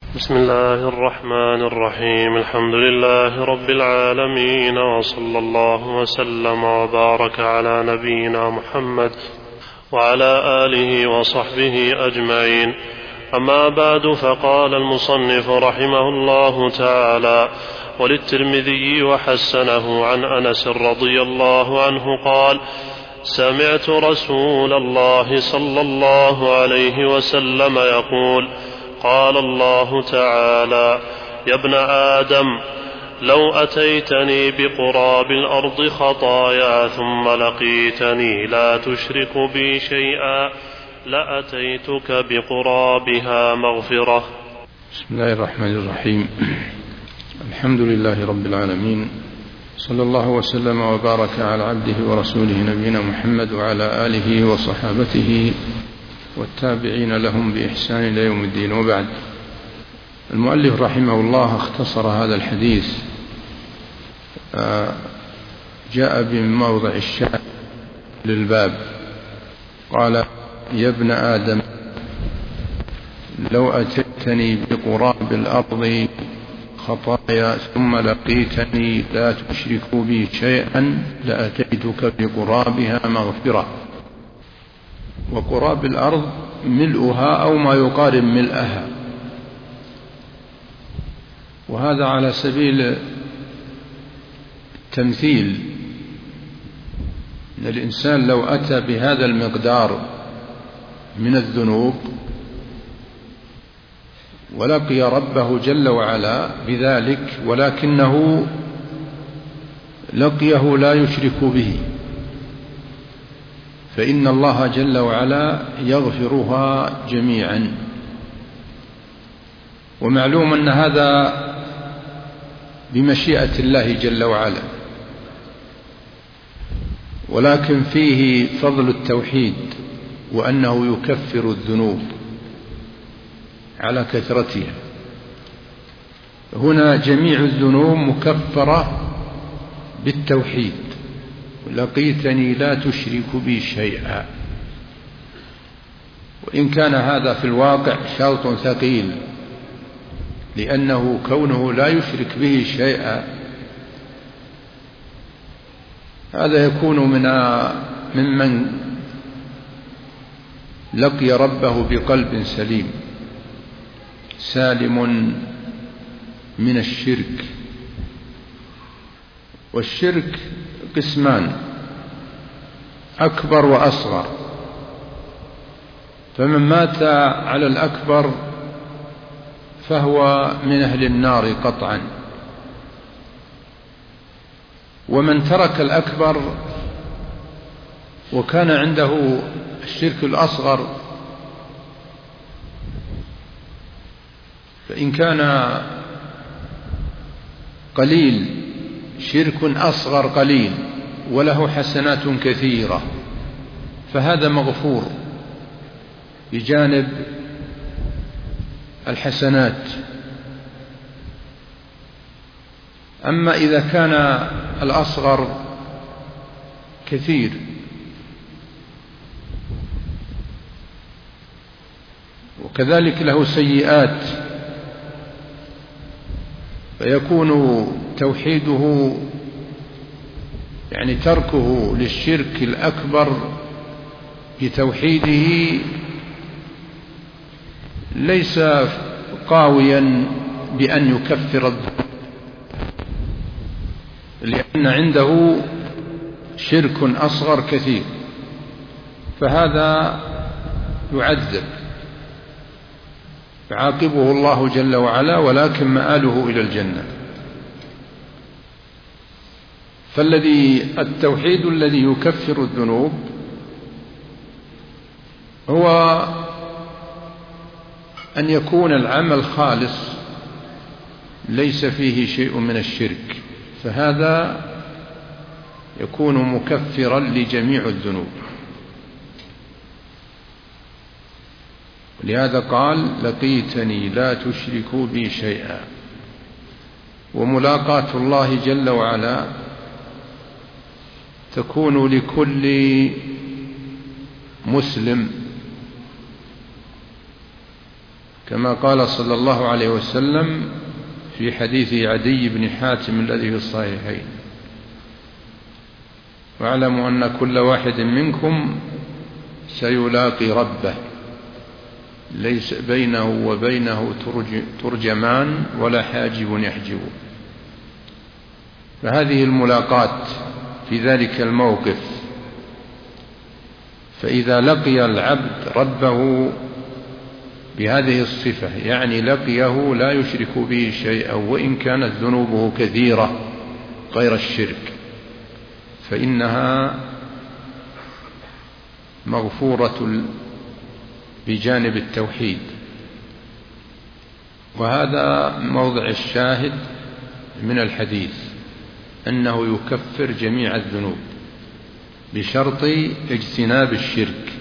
بسم الله الرحمن الرحيم. الحمد لله رب العالمين، وصلى الله وسلم وبارك على نبينا محمد وعلى آله وصحبه أجمعين. أما بعد، فقال المصنف رحمه الله تعالى: وللترمذي وحسنه عن أنس رضي الله عنه قال: سمعت رسول الله صلى الله عليه وسلم يقول: قال الله تعالى: يا ابن آدم، لو أتيتني بقراب الأرض خطايا ثم لقيتني لا تشرك بي شيئا لأتيتك بقرابها مغفرة. بسم الله الرحمن الرحيم. الحمد لله رب العالمين، صلى الله وسلم وبارك على عبده ورسوله نبينا محمد وعلى آله وصحابته والتابعين لهم بإحسان إلى يوم الدين. وبعد، المؤلف رحمه الله اختصر هذا الحديث، جاء بموضع الشاهد للباب. قال: يا ابن آدم، لو أتيتني بقراب الأرض خطايا ثم لقيتني لا تشرك بي شيئا لأتيتك بقرابها مغفرة. وقراب الأرض ملؤها أو ما يقارب ملئها، وهذا على سبيل التمثيل، أن الإنسان لو أتى بهذا المقدار من الذنوب ولقي ربه جل وعلا بذلك، ولكنه لقيه لا يشرك به، فإن الله جل وعلا يغفرها جميعا. ومعلوم أن هذا بمشيئة الله جل وعلا، ولكن فيه فضل التوحيد، وأنه يكفر الذنوب على كثرتها. هنا جميع الذنوب مكفرة بالتوحيد: لقيتني لا تشرك بي شيئا. وإن كان هذا في الواقع شرط ثقيل، لأنه كونه لا يشرك به شيئا هذا يكون ممن لقي ربه بقلب سليم سالم من الشرك. والشرك قسمان: أكبر وأصغر. فمن مات على الأكبر فهو من أهل النار قطعا، ومن ترك الأكبر وكان عنده الشرك الأصغر، فإن كان قليل شرك أصغر قليل وله حسنات كثيرة فهذا مغفور بجانب الحسنات. أما إذا كان الأصغر كثير وكذلك له سيئات، فيكون توحيده يعني تركه للشرك الأكبر بتوحيده ليس قاويا بأن يكفر الذنوب، لأن عنده شرك أصغر كثير، فهذا يعذب يعاقبه الله جل وعلا، ولكن مآله إلى الجنة. التوحيد الذي يكفر الذنوب هو أن يكون العمل خالص ليس فيه شيء من الشرك، فهذا يكون مكفرا لجميع الذنوب. لهذا قال: لقيتني لا تشرك بي شيئا. وملاقاة الله جل وعلا تكون لكل مسلم كما قال صلى الله عليه وسلم في حديث عدي بن حاتم الذي في الصحيحين: واعلموا أن كل واحد منكم سيلاقي ربه ليس بينه وبينه ترجمان ولا حاجب يحجبه. فهذه الملاقاة في ذلك الموقف، فإذا لقي العبد ربه بهذه الصفة، يعني لقيه لا يشرك به شيئا وإن كانت ذنوبه كثيرة غير الشرك، فإنها مغفورة بجانب التوحيد. وهذا موضع الشاهد من الحديث، أنه يكفر جميع الذنوب بشرط اجتناب الشرك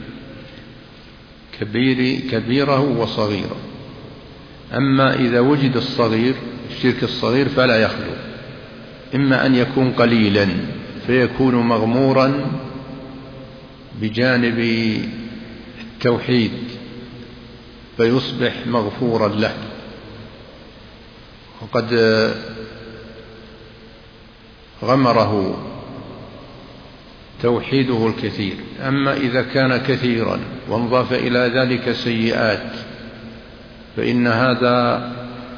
كبيره وصغيره. أما إذا وجد الشرك الصغير فلا يخلو، إما أن يكون قليلا فيكون مغمورا بجانب التوحيد فيصبح مغفورا له، وقد غمره توحيده الكثير. أما إذا كان كثيرا وانضاف إلى ذلك سيئات فإن هذا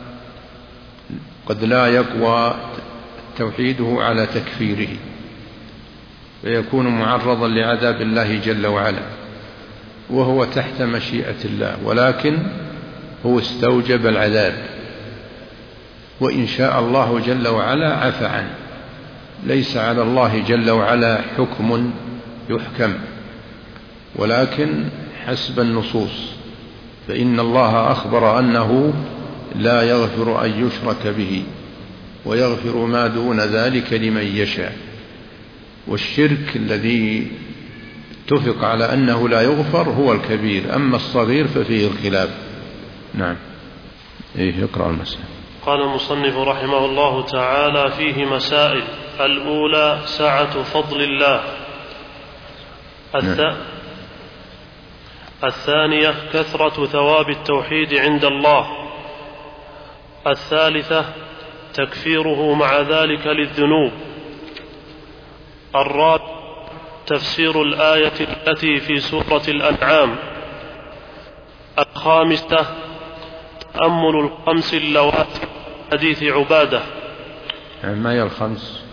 قد لا يقوى توحيده على تكفيره، فيكون معرضا لعذاب الله جل وعلا، وهو تحت مشيئة الله، ولكن هو استوجب العذاب، وإن شاء الله جل وعلا عفى عنه. ليس على الله جل وعلا حكم يحكم، ولكن حسب النصوص، فإن الله أخبر أنه لا يغفر أن يشرك به ويغفر ما دون ذلك لمن يشاء. والشرك الذي اتفق على أنه لا يغفر هو الكبير، أما الصغير ففيه الخلاف. نعم. يقرأ المسألة. قال المصنف رحمه الله تعالى: فيه مسائل. الأولى سعة فضل الله. الثانية كثرة ثواب التوحيد عند الله. الثالثة تكفيره مع ذلك للذنوب. الرابع تفسير الآية التي في سورة الأنعام. الخامسة تأمل الخمس اللواتي حديث عبادة. ما هي الخمس؟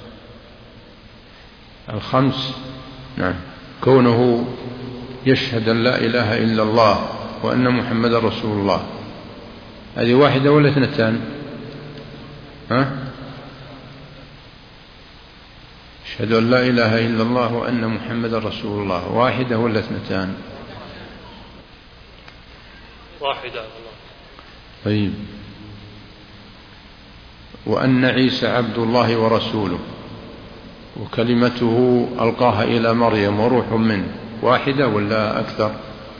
الخمس نعم كونه يشهد أن لا إله إلا الله وأن محمد رسول الله. هذه واحدة ولا اثنتان؟ يشهد أن لا إله إلا الله وأن محمد رسول الله، واحدة ولا اثنتان؟ واحدة. طيب. وأن عيسى عبد الله ورسوله وكلمته ألقاها إلى مريم وروح منه، واحدة ولا أكثر؟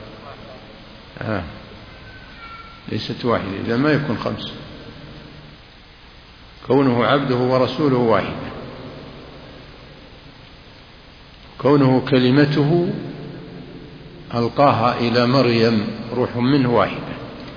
ليست واحدة، إذا ما يكون خمس. كونه عبده ورسوله واحدة، كونه كلمته ألقاها إلى مريم روح منه واحدة.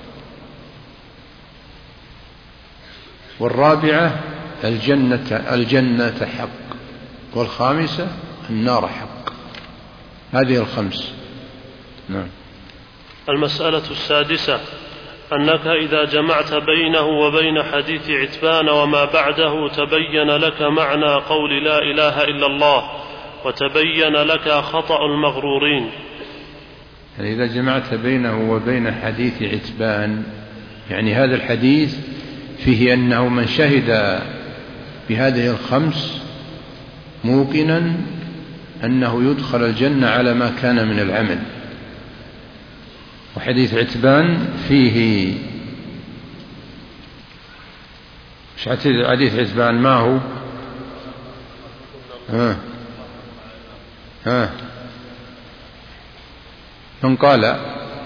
والرابعة الجنة حق، والخامسة النار حق. هذه الخمس. نعم. المسألة السادسة أنك إذا جمعت بينه وبين حديث عتبان وما بعده تبين لك معنى قول لا إله إلا الله، وتبين لك خطأ المغرورين. يعني إذا جمعت بينه وبين حديث عتبان، يعني هذا الحديث فيه أنه من شهد بهذه الخمس موقنا أنه يدخل الجنة على ما كان من العمل. وحديث عتبان فيه حديث عتبان ما هو؟ من قال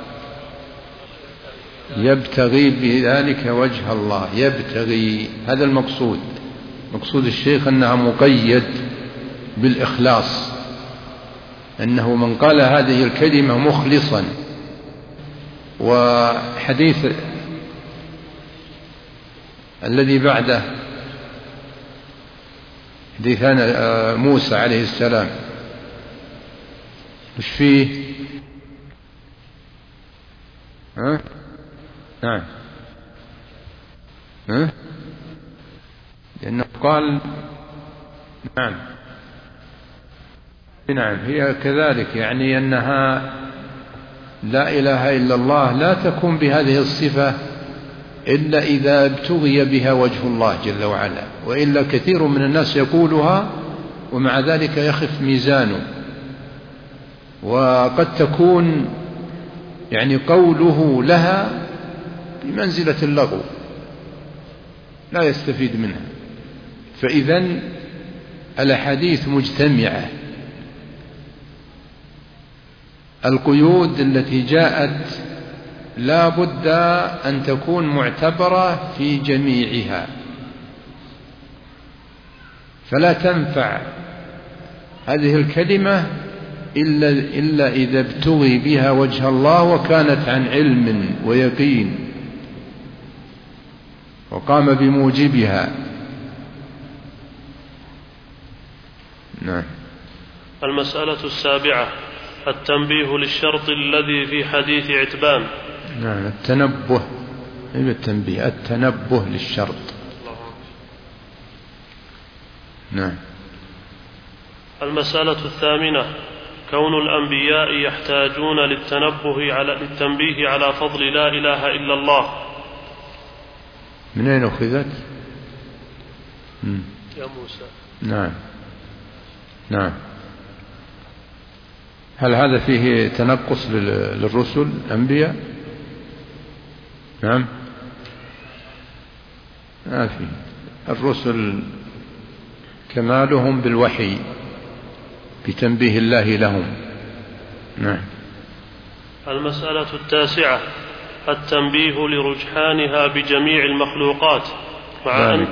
يبتغي بذلك وجه الله، يبتغي، هذا المقصود. مقصود الشيخ أنها مقيد بالإخلاص، أنه من قال هذه الكلمة مخلصا. وحديث الذي بعده حديثان موسى عليه السلام وش فيه؟ نعم لأنه قال نعم هي كذلك، يعني أنها لا إله إلا الله لا تكون بهذه الصفة إلا إذا ابتغي بها وجه الله جل وعلا، وإلا كثير من الناس يقولها ومع ذلك يخف ميزانه، وقد تكون يعني قوله لها بمنزلة اللغو لا يستفيد منها. فإذن الأحاديث مجتمعة، القيود التي جاءت لا بد أن تكون معتبرة في جميعها، فلا تنفع هذه الكلمة إلا إذا ابتغي بها وجه الله وكانت عن علم ويقين وقام بموجبها. نعم. المسألة السابعة التنبيه للشرط الذي في حديث عتبان. نعم التنبه، التنبيه التنبه للشرط. نعم. المسألة الثامنة كون الأنبياء يحتاجون للتنبيه على فضل لا إله إلا الله. من أين أخذت؟ يا موسى. نعم. هل هذا فيه تنقص للرسل الأنبياء؟ نعم ما فيه. الرسل كمالهم بالوحي بتنبيه الله لهم. نعم. المسألة التاسعة التنبيه لرجحانها بجميع المخلوقات مع أن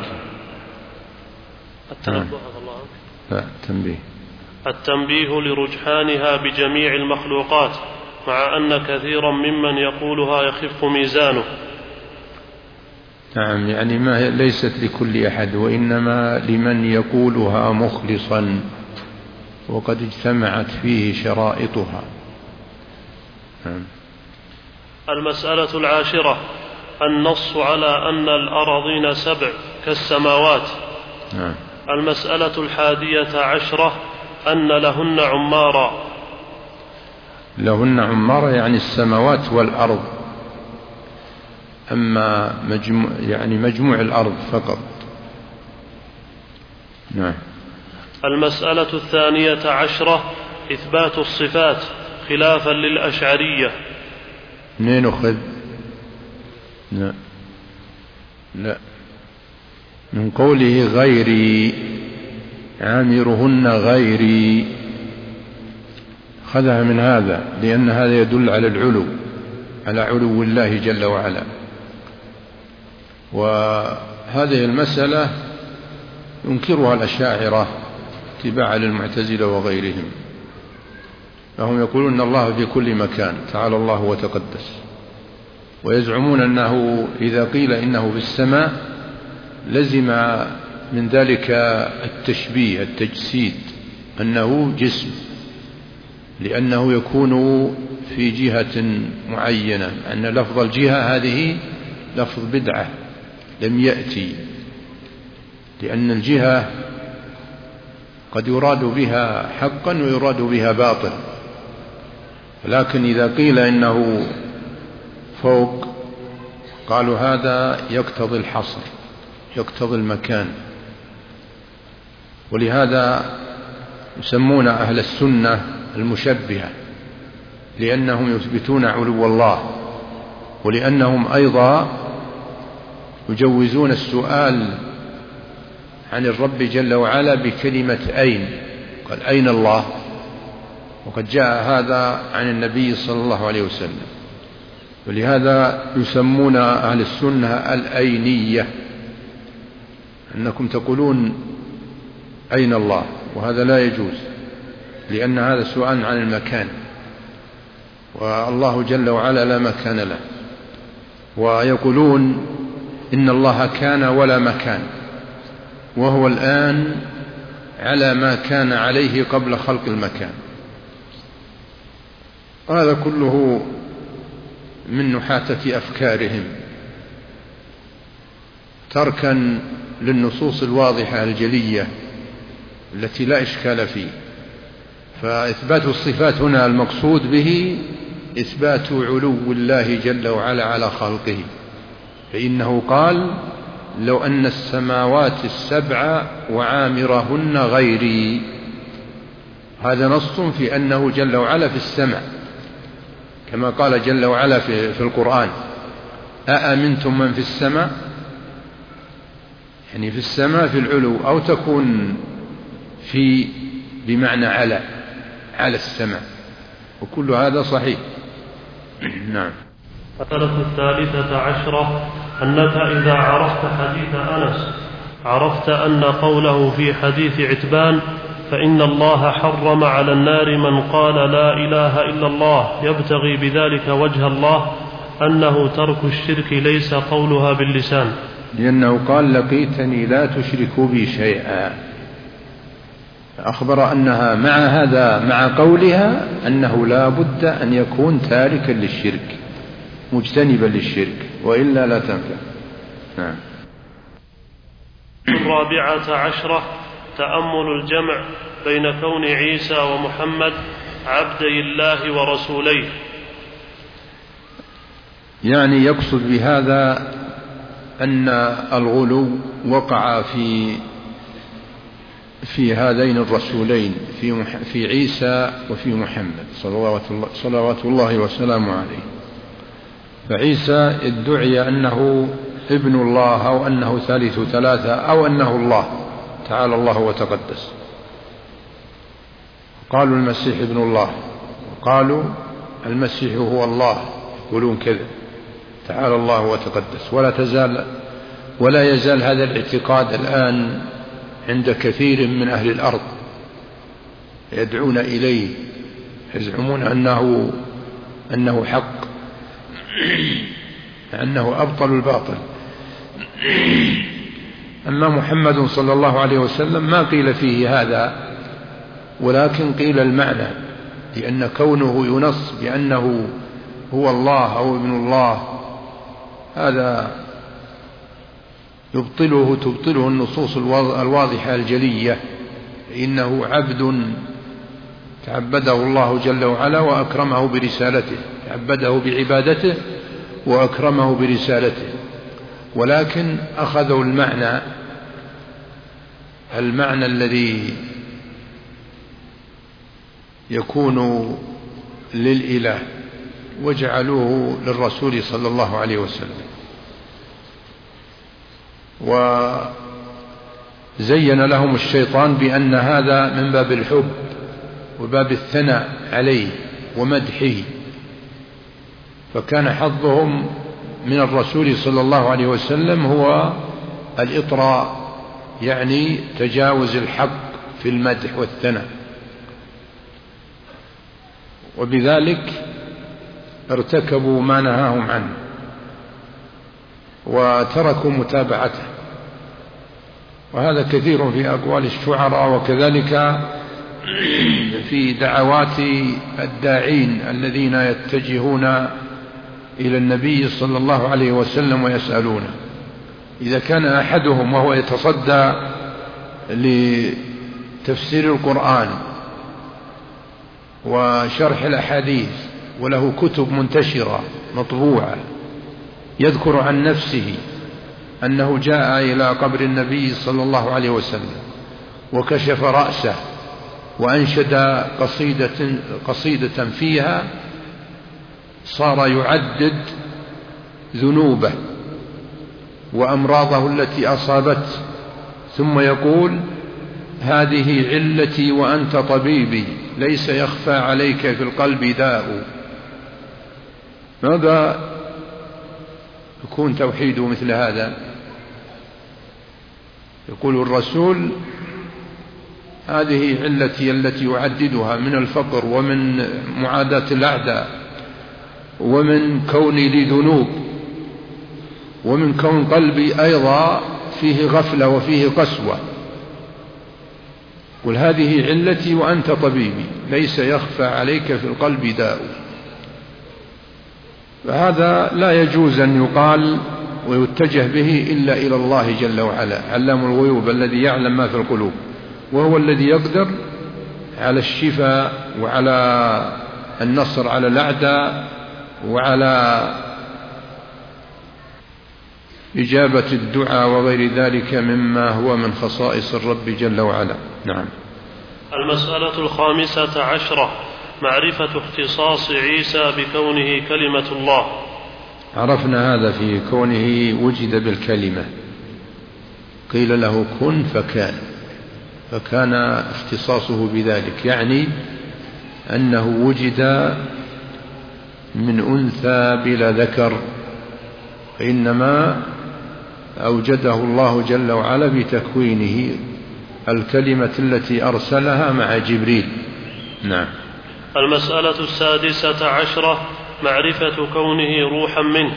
التنبيه لرجحانها بجميع المخلوقات مع أن كثيرا ممن يقولها يخف ميزانه. نعم يعني ما ليست لكل أحد، وإنما لمن يقولها مخلصا وقد اجتمعت فيه شرائطها. المسألة العاشرة النص على أن الأراضين 7 كالسماوات. المسألة 11 أن لهن عمارا. لهن عمارا يعني السماوات والأرض، أما مجموع الأرض فقط. نعم. المسألة 12 إثبات الصفات خلافا للأشعرية. منين أخذ؟ لا من قوله غيري عامرهن غيري، خذها من هذا لأن هذا يدل على العلو، على علو الله جل وعلا. وهذه المسألة ينكرها الأشاعرة اتباعا للمعتزلة وغيرهم، فهم يقولون أن الله في كل مكان تعالى الله وتقدس، ويزعمون أنه إذا قيل إنه في السماء لزم من ذلك التشبيه التجسيد، أنه جسم، لأنه يكون في جهة معينة، أن لفظ الجهة هذه لفظ بدعة لم يأتي، لأن الجهة قد يراد بها حقا ويراد بها باطل، لكن إذا قيل إنه فوق قالوا هذا يقتضي الحصر، يقتضي المكان. ولهذا يسمون أهل السنة المشبهة، لأنهم يثبتون علو الله، ولأنهم أيضا يجوزون السؤال عن الرب جل وعلا بكلمة أين، قال أين الله، وقد جاء هذا عن النبي صلى الله عليه وسلم. ولهذا يسمون أهل السنة الأينية، أنكم تقولون أين الله، وهذا لا يجوز، لأن هذا سؤال عن المكان، والله جل وعلا لا مكان له. ويقولون إن الله كان ولا مكان، وهو الآن على ما كان عليه قبل خلق المكان. هذا كله من نحاتة أفكارهم، تركا للنصوص الواضحة الجلية التي لا إشكال فيه. فإثبات الصفات هنا المقصود به إثبات علو الله جل وعلا على خلقه، فإنه قال: لو أن السماوات السبع وعامرهن غيري. هذا نص في أنه جل وعلا في السمع، كما قال جل وعلا في القرآن: أأمنتم من في السماء، يعني في السماء في العلو، أو تكون في بمعنى على السماء، وكل هذا صحيح. نعم. المسألة الثالثة عشرة أنك إذا عرفت حديث أنس عرفت أن قوله في حديث عتبان: فإن الله حرم على النار من قال لا إله إلا الله يبتغي بذلك وجه الله، أنه ترك الشرك ليس قولها باللسان، لأنه قال: لقيتني لا تشرك بي شيئا. أخبر أنها مع هذا مع قولها أنه لا بد أن يكون تاركا للشرك مجتنبا للشرك، وإلا لا تنفع. نعم. الرابعة عشرة تأمل الجمع بين كون عيسى ومحمد عبدي الله ورسوليه، يعني يقصد بهذا أن الغلو وقع في هذين الرسولين، في عيسى وفي محمد صلوات الله وسلامه عليه. فعيسى ادعي أنه ابن الله، أو أنه ثالث ثلاثة، أو أنه الله تعالى الله وتقدس. قالوا المسيح ابن الله، وقالوا المسيح هو الله، يقولون كذا تعالى الله وتقدس. ولا يزال هذا الاعتقاد الآن عند كثير من أهل الأرض، يدعون إليه، يزعمون أنه حق، أنه أبطل الباطل. أما محمد صلى الله عليه وسلم ما قيل فيه هذا، ولكن قيل المعنى، لأن كونه ينص بأنه هو الله أو ابن الله هذا تبطله النصوص الواضحة الجلية، إنه عبد تعبده الله جل وعلا وأكرمه برسالته، تعبده بعبادته وأكرمه برسالته. ولكن أخذوا المعنى الذي يكون للإله وجعلوه للرسول صلى الله عليه وسلم، وزين لهم الشيطان بأن هذا من باب الحب وباب الثناء عليه ومدحه، فكان حظهم من الرسول صلى الله عليه وسلم هو الإطراء، يعني تجاوز الحق في المدح والثناء، وبذلك ارتكبوا ما نهاهم عنه وتركوا متابعته. وهذا كثير في أقوال الشعراء، وكذلك في دعوات الداعين الذين يتجهون إلى النبي صلى الله عليه وسلم ويسألونه. إذا كان أحدهم وهو يتصدى لتفسير القرآن وشرح الأحاديث وله كتب منتشرة مطبوعة يذكر عن نفسه أنه جاء إلى قبر النبي صلى الله عليه وسلم وكشف رأسه وأنشد قصيدة فيها صار يعدد ذنوبه وأمراضه التي أصابته، ثم يقول: هذه علتي وأنت طبيبي، ليس يخفى عليك في القلب داء. ماذا يكون توحيده مثل هذا؟ يقول الرسول: هذه علتي التي يعددها من الفقر ومن معاداة الأعداء ومن كوني لي ذنوب ومن كون قلبي أيضا فيه غفلة وفيه قسوة. قل هذه علتي وأنت طبيبي، ليس يخفى عليك في القلب داء. فهذا لا يجوز أن يقال ويتجه به إلا إلى الله جل وعلا، علام الغيوب الذي يعلم ما في القلوب، وهو الذي يقدر على الشفاء وعلى النصر على الأعداء وعلى إجابة الدعاء وغير ذلك مما هو من خصائص الرب جل وعلا. نعم. المسألة 15 معرفة اختصاص عيسى بكونه كلمة الله. عرفنا هذا في كونه وجد بالكلمة، قيل له كن فكان اختصاصه بذلك، يعني أنه وجد من أنثى بلا ذكر، إنما أوجده الله جل وعلا بتكوينه الكلمة التي أرسلها مع جبريل. نعم. المسألة 16 معرفة كونه روحا منه.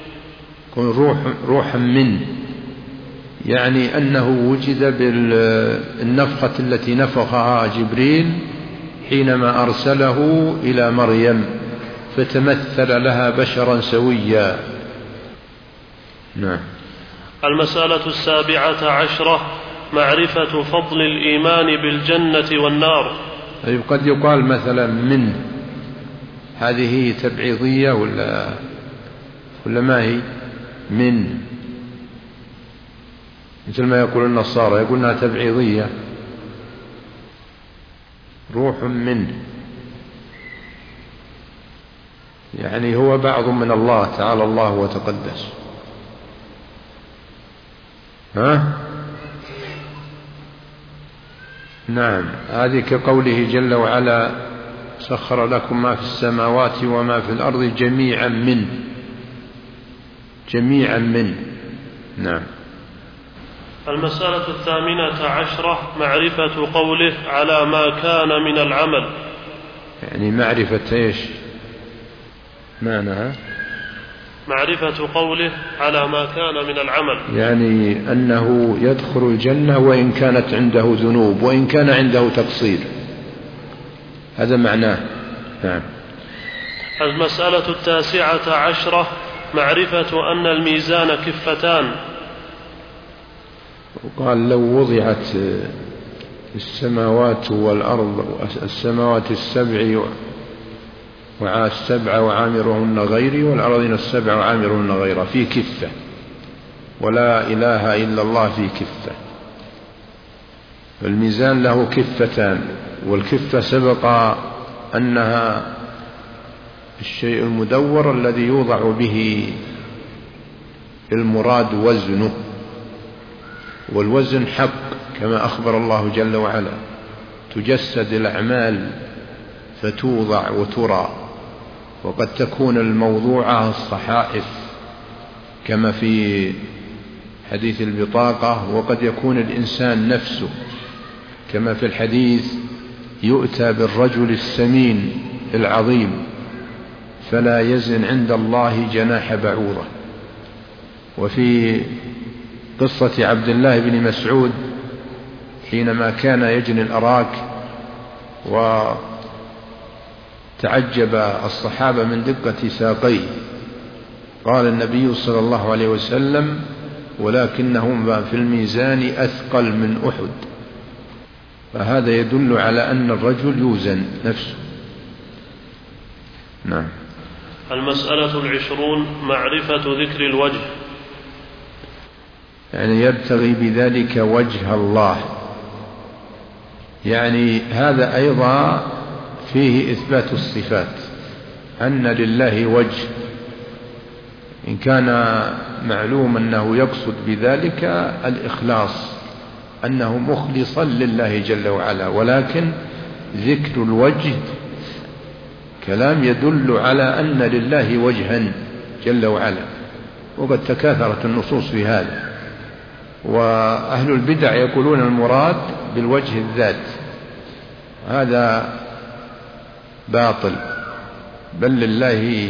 روحا منه يعني أنه وجد بالنفخة التي نفخها جبريل حينما أرسله إلى مريم، فتمثل لها بشرا سويا. نعم. المسألة 17 معرفة فضل الإيمان بالجنة والنار. طيب قد يقال مثلا من هذه تبعيضية ولا ما هي من، مثل ما يقول النصارى يقولونها تبعيضية. روح منه يعني هو بعض من الله تعالى الله وتقدس. نعم. هذه كقوله جل وعلا سخر لكم ما في السماوات وما في الأرض جميعا منه. نعم. المسألة 18 معرفة قوله على ما كان من العمل. يعني معرفة ايش معناها؟ معرفة قوله على ما كان من العمل، يعني أنه يدخل الجنة وإن كانت عنده ذنوب وإن كان عنده تقصير، هذا معناه. نعم. المسألة 19 معرفة أن الميزان كفتان. وقال لو وضعت السماوات والأرض، السماوات السبع السبع وعامرهن غيري والأرضين السبع وعامرهن غيره في كفة، ولا إله إلا الله في كفة. فالميزان له كفتان، والكفة سبق أنها الشيء المدور الذي يوضع به المراد وزنه، والوزن حق كما أخبر الله جل وعلا، تجسد الأعمال فتوضع وترى، وقد تكون الموضوعة الصحائف كما في حديث البطاقة، وقد يكون الإنسان نفسه كما في الحديث يؤتى بالرجل السمين العظيم فلا يزن عند الله جناح بعوضة. وفي قصة عبد الله بن مسعود حينما كان يجني الأراك وتعجب الصحابة من دقة ساقيه، قال النبي صلى الله عليه وسلم ولكنهم في الميزان أثقل من أحد. فهذا يدل على أن الرجل يوزن نفسه. نعم. المسألة 20 معرفة ذكر الوجه، يعني يبتغي بذلك وجه الله، يعني هذا أيضا فيه إثبات الصفات، أن لله وجه، إن كان معلوم أنه يقصد بذلك الإخلاص، أنه مخلصا لله جل وعلا، ولكن ذكر الوجه كلام يدل على أن لله وجها جل وعلا، وقد تكاثرت النصوص في هذا. وأهل البدع يقولون المراد بالوجه الذات، هذا باطل، بل لله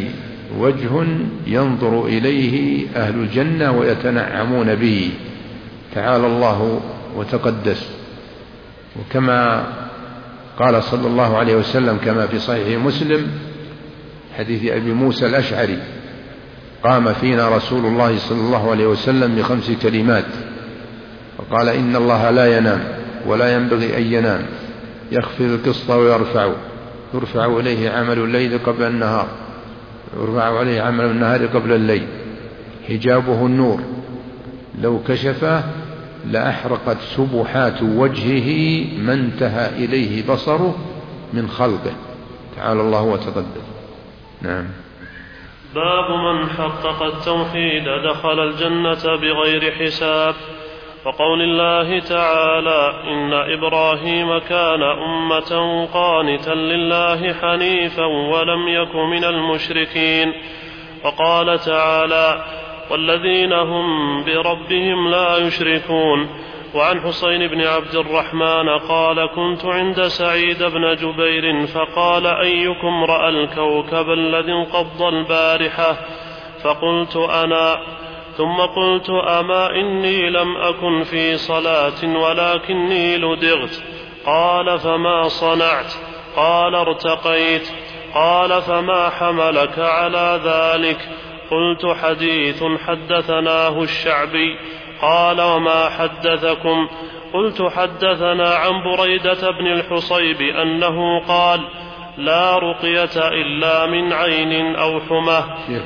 وجه ينظر إليه أهل الجنة ويتنعمون به، تعالى الله وتقدس. وكما قال صلى الله عليه وسلم كما في صحيح مسلم حديث أبي موسى الأشعري: قام فينا رسول الله صلى الله عليه وسلم ب5 كلمات، وقال: إن الله لا ينام ولا ينبغي أن ينام، يخفض القسط ويرفع، يرفع إليه عمل الليل قبل النهار، يرفع عليه عمل النهار قبل الليل، حجابه النور، لو كشفه لأحرقت سبحات وجهه ما انتهى إليه بصره من خلقه، تعالى الله وتقدس. نعم. باب من حقق التوحيد دخل الجنة بغير حساب. وقول الله تعالى: إن إبراهيم كان أمة قانتا لله حنيفا ولم يك من المشركين. وقال تعالى: والذين هم بربهم لا يشركون. وعن حسين بن عبد الرحمن قال: كنت عند سعيد بن جبير فقال: أيكم رأى الكوكب الذي انقض البارحة؟ فقلت: أنا. ثم قلت: أما إني لم أكن في صلاة ولكني لدغت. قال: فما صنعت؟ قال: ارتقيت. قال: فما حملك على ذلك؟ قلت: حديث حدثناه الشعبي. قال: وما حدثكم؟ قلت: حدثنا عن بريدة بن الحصيب أنه قال: لا رقية إلا من عين أو حمى.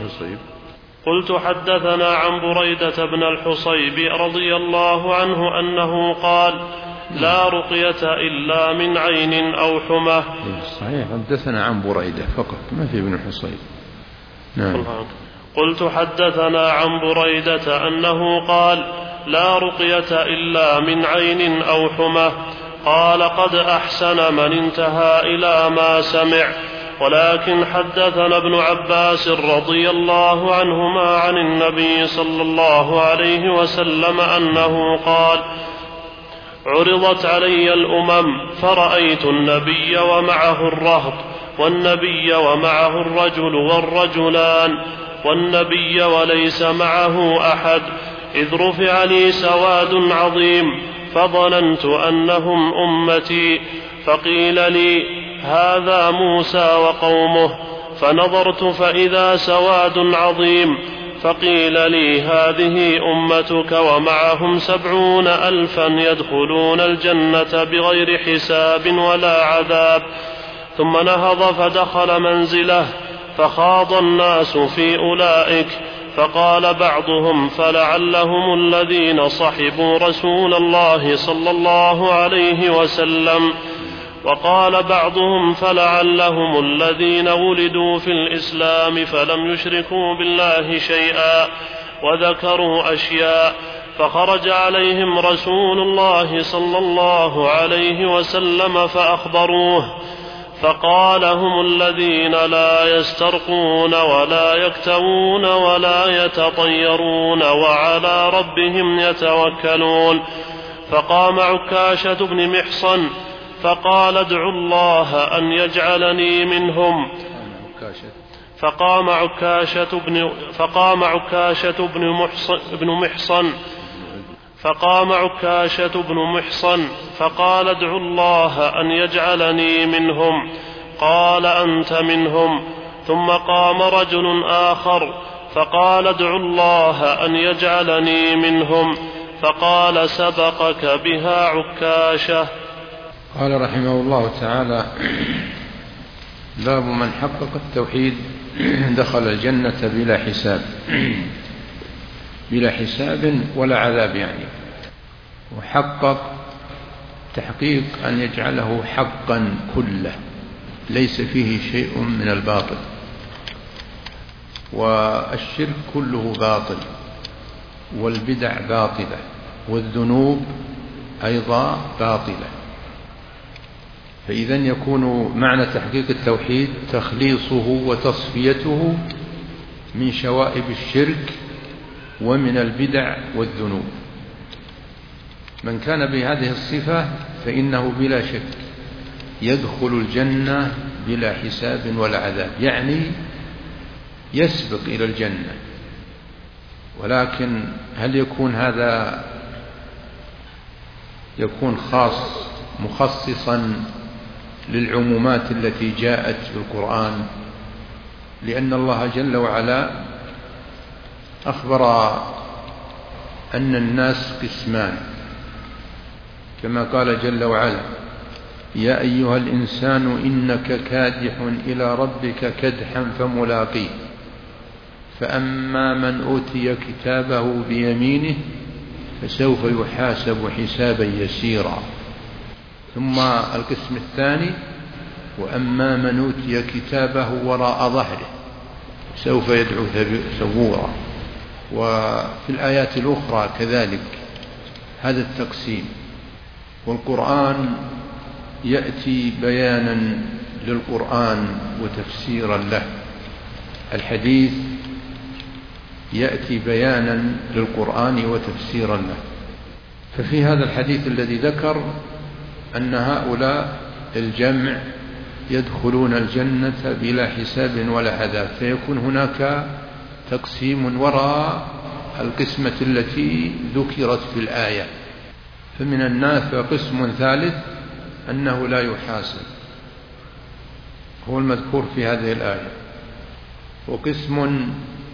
قلت: حدثنا عن بريدة بن الحصيب رضي الله عنه أنه قال: لا رقية إلا من عين أو حمى. صحيح، حدثنا عن بريدة فقط، ما في ابن الحصيب. نعم. قلت: حدثنا عن بريدة أنه قال: لا رقية إلا من عين أو حمى. قال: قد أحسن من انتهى إلى ما سمع. ولكن حدثنا ابن عباس رضي الله عنهما عن النبي صلى الله عليه وسلم أنه قال: عرضت علي الأمم فرأيت النبي ومعه الرهط، والنبي ومعه الرجل والرجلان، والنبي وليس معه أحد، إذ رفع لي سواد عظيم فظننت أنهم أمتي، فقيل لي: هذا موسى وقومه. فنظرت فإذا سواد عظيم، فقيل لي: هذه أمتك ومعهم 70,000 يدخلون الجنة بغير حساب ولا عذاب. ثم نهض فدخل منزله، فخاض الناس في أولئك، فقال بعضهم: فلعلهم الذين صحبوا رسول الله صلى الله عليه وسلم. وقال بعضهم: فلعلهم الذين ولدوا في الإسلام فلم يشركوا بالله شيئا. وذكروا أشياء، فخرج عليهم رسول الله صلى الله عليه وسلم فأخبروه، فقال: هم الذين لا يسترقون ولا يكتوون ولا يتطيرون وعلى ربهم يتوكلون. فقام عكاشة بن محصن فقال: ادعوا الله أن يجعلني منهم. فقام عكاشة بن محصن فقال: ادعوا الله أن يجعلني منهم. قال: أنت منهم. ثم قام رجل آخر فقال: ادعوا الله أن يجعلني منهم. فقال: سبقك بها عكاشة. قال رحمه الله تعالى: باب من حقق التوحيد دخل الجنة بلا حساب، بلا حساب ولا عذاب يعني. وحقق تحقيق أن يجعله حقا كله، ليس فيه شيء من الباطل، والشرك كله باطل، والبدع باطلة، والذنوب أيضا باطلة. فإذا يكون معنى تحقيق التوحيد تخليصه وتصفيته من شوائب الشرك ومن البدع والذنوب. من كان بهذه الصفة فإنه بلا شك يدخل الجنة بلا حساب ولا عذاب، يعني يسبق إلى الجنة. ولكن هل يكون هذا مخصصا للعمومات التي جاءت في القرآن؟ لأن الله جل وعلا أخبر أن الناس قسمان، كما قال جل وعلا: يا أيها الإنسان إنك كادح إلى ربك كدحا فملاقيه، فأما من أوتي كتابه بيمينه فسوف يحاسب حسابا يسيرا. ثم القسم الثاني: وأما من أوتي كتابه وراء ظهره سوف يدعو ثبورا. وفي الآيات الأخرى كذلك هذا التقسيم. والقرآن يأتي بيانا للقرآن وتفسيرا له، الحديث يأتي بيانا للقرآن وتفسيرا له. ففي هذا الحديث الذي ذكر أن هؤلاء الجمع يدخلون الجنة بلا حساب ولا عذاب، فيكون هناك تقسيم وراء القسمة التي ذكرت في الآية. فمن الناس قسم ثالث أنه لا يحاسب، هو المذكور في هذه الآية. وقسم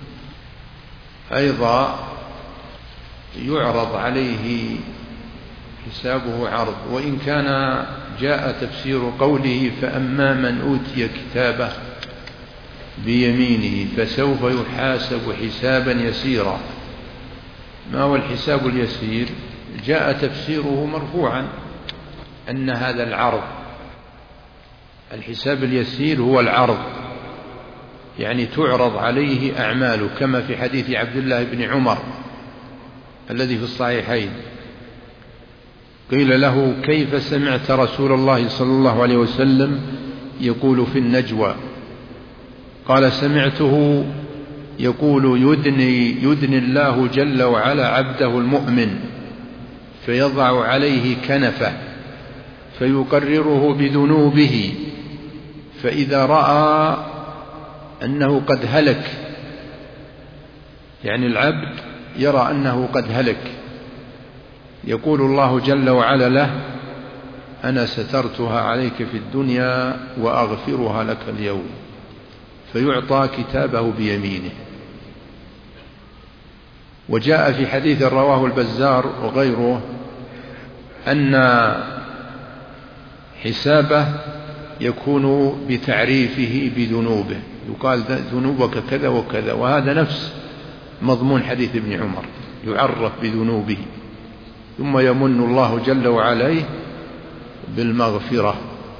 أيضا يعرض عليه حسابه عرض، وإن كان جاء تفسير قوله: فأما من أوتي كتابه بيمينه فسوف يحاسب حسابا يسيرا. ما هو الحساب اليسير؟ جاء تفسيره مرفوعا أن هذا العرض، الحساب اليسير هو العرض، يعني تعرض عليه أعماله، كما في حديث عبد الله بن عمر الذي في الصحيحين: قيل له: كيف سمعت رسول الله صلى الله عليه وسلم يقول في النجوى؟ قال: سمعته يقول: يدني الله جل وعلا عبده المؤمن فيضع عليه كنفه فيقرره بذنوبه، فإذا رأى أنه قد هلك، يعني العبد يرى أنه قد هلك، يقول الله جل وعلا له: أنا سترتها عليك في الدنيا وأغفرها لك اليوم، فيعطى كتابه بيمينه. وجاء في حديث رواه البزار وغيره أن حسابه يكون بتعريفه بذنوبه، يقال ذنوبك كذا وكذا، وهذا نفس مضمون حديث ابن عمر، يعرف بذنوبه، ثم يمن الله جل وعلا بالمغفرة.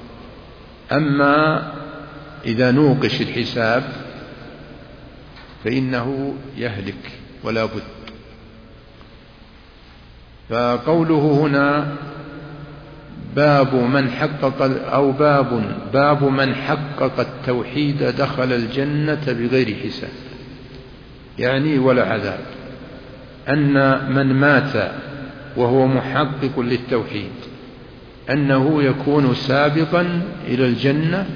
أما إذا نوقش الحساب فإنه يهلك ولا بد. فقوله هنا باب من حقق التوحيد دخل الجنة بغير حساب، يعني ولا عذاب، أن من مات وهو محقق للتوحيد أنه يكون سابقا إلى الجنة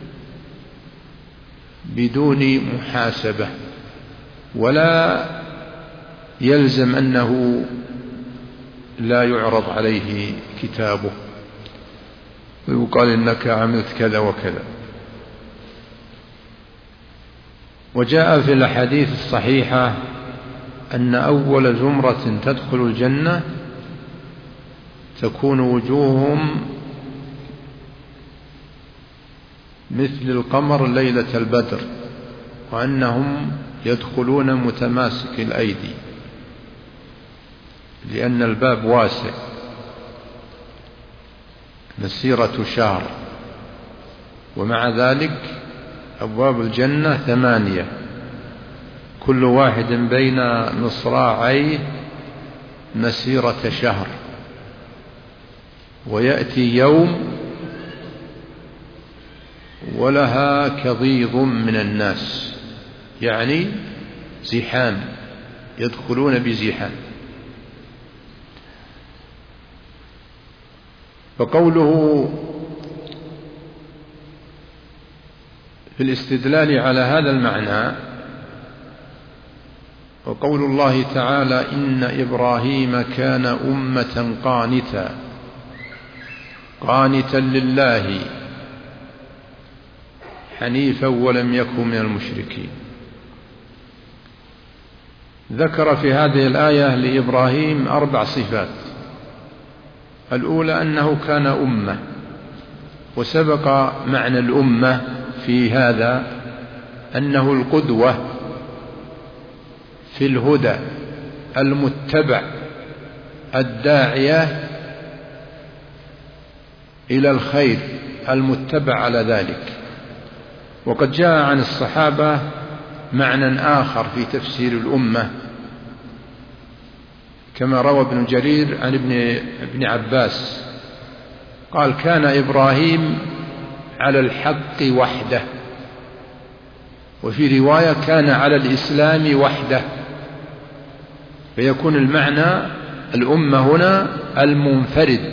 بدون محاسبة، ولا يلزم أنه لا يعرض عليه كتابه ويقال إنك عملت كذا وكذا. وجاء في الأحاديث الصحيحة أن أول زمرة تدخل الجنة تكون وجوههم مثل القمر ليلة البدر، وأنهم يدخلون متماسك الأيدي لأن الباب واسع مسيرة شهر. ومع ذلك أبواب الجنة 8، كل واحد بين مصراعيه مسيرة شهر. ويأتي يوم ولها كضيض من الناس، يعني زحام، يدخلون بزحام. فقوله في الاستدلال على هذا المعنى وقول الله تعالى إن إبراهيم كان أمة قانتا لله حنيفا ولم يكن من المشركين. ذكر في هذه الآية لإبراهيم 4 صفات. الأولى أنه كان أمة، وسبق معنى الأمة في هذا أنه القدوة في الهدى المتبع الداعية إلى الخير المتبع على ذلك. وقد جاء عن الصحابة معنى آخر في تفسير الأمة كما روى ابن جرير عن ابن عباس قال كان إبراهيم على الحق وحده، وفي رواية كان على الإسلام وحده، فيكون المعنى الأمة هنا المنفرد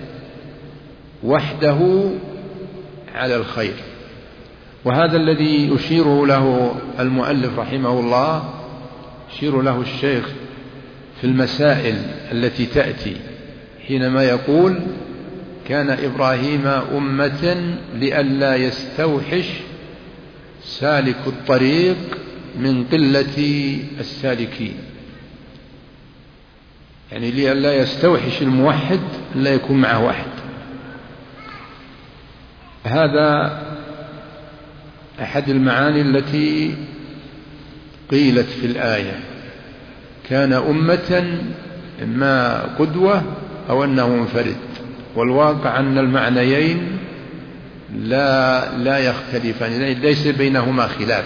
وحده على الخير. وهذا الذي يشير له المؤلف رحمه الله، يشير له الشيخ في المسائل التي تأتي حينما يقول كان إبراهيم أمة لئلا يستوحش سالك الطريق من قلة السالكين، يعني لئلا يستوحش الموحد لا يكون معه واحد. هذا أحد المعاني التي قيلت في الآية، كان أمة إما قدوة أو أنه منفرد، والواقع أن المعنيين لا يختلفان، ليس بينهما خلاف.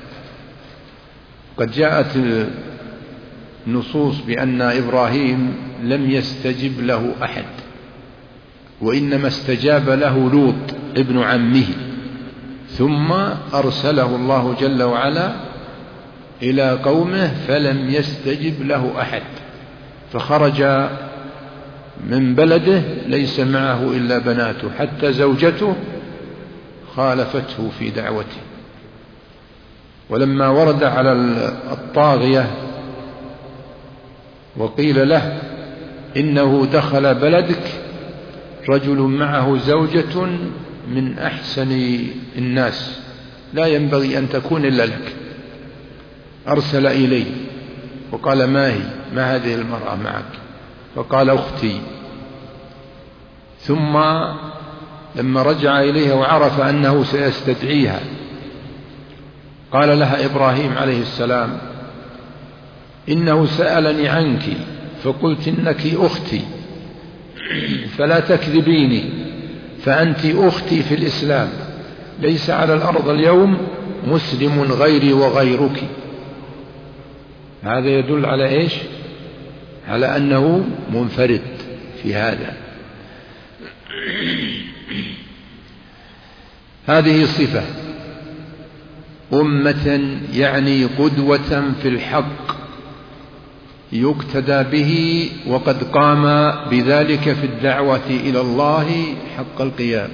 قد جاءت النصوص بأن إبراهيم لم يستجب له أحد، وإنما استجاب له لوط ابن عمه، ثم أرسله الله جل وعلا إلى قومه فلم يستجب له أحد، فخرج من بلده ليس معه إلا بناته، حتى زوجته خالفته في دعوته. ولما ورد على الطاغية وقيل له إنه دخل بلدك رجل معه زوجة من أحسن الناس لا ينبغي أن تكون إلا لك، أرسل إليه وقال ما هذه المرأة معك؟ فقال أختي. ثم لما رجع إليها وعرف أنه سيستدعيها قال لها إبراهيم عليه السلام إنه سألني عنك فقلت إنك أختي فلا تكذبيني، فأنت أختي في الإسلام، ليس على الأرض اليوم مسلم غيري وغيرك. هذا يدل على إيش؟ على أنه منفرد في هذا. هذه صفة أمة، يعني قدوة في الحق يقتدى به، وقد قام بذلك في الدعوة إلى الله حق القيام.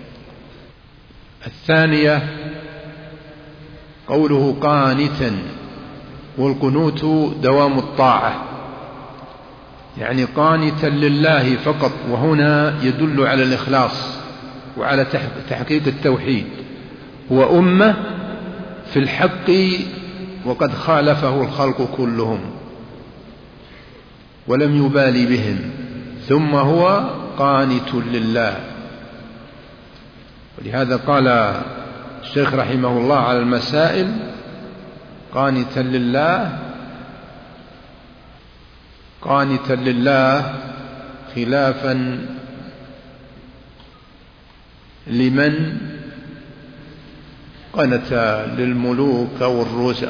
الثانية قوله قانتا، والقنوت دوام الطاعة، يعني قانتا لله فقط، وهنا يدل على الإخلاص وعلى تحقيق التوحيد. هو أمة في الحق وقد خالفه الخلق كلهم ولم يبالي بهم، ثم هو قانت لله. ولهذا قال الشيخ رحمه الله على المسائل قانتا لله خلافا لمن قنت للملوك أو الروس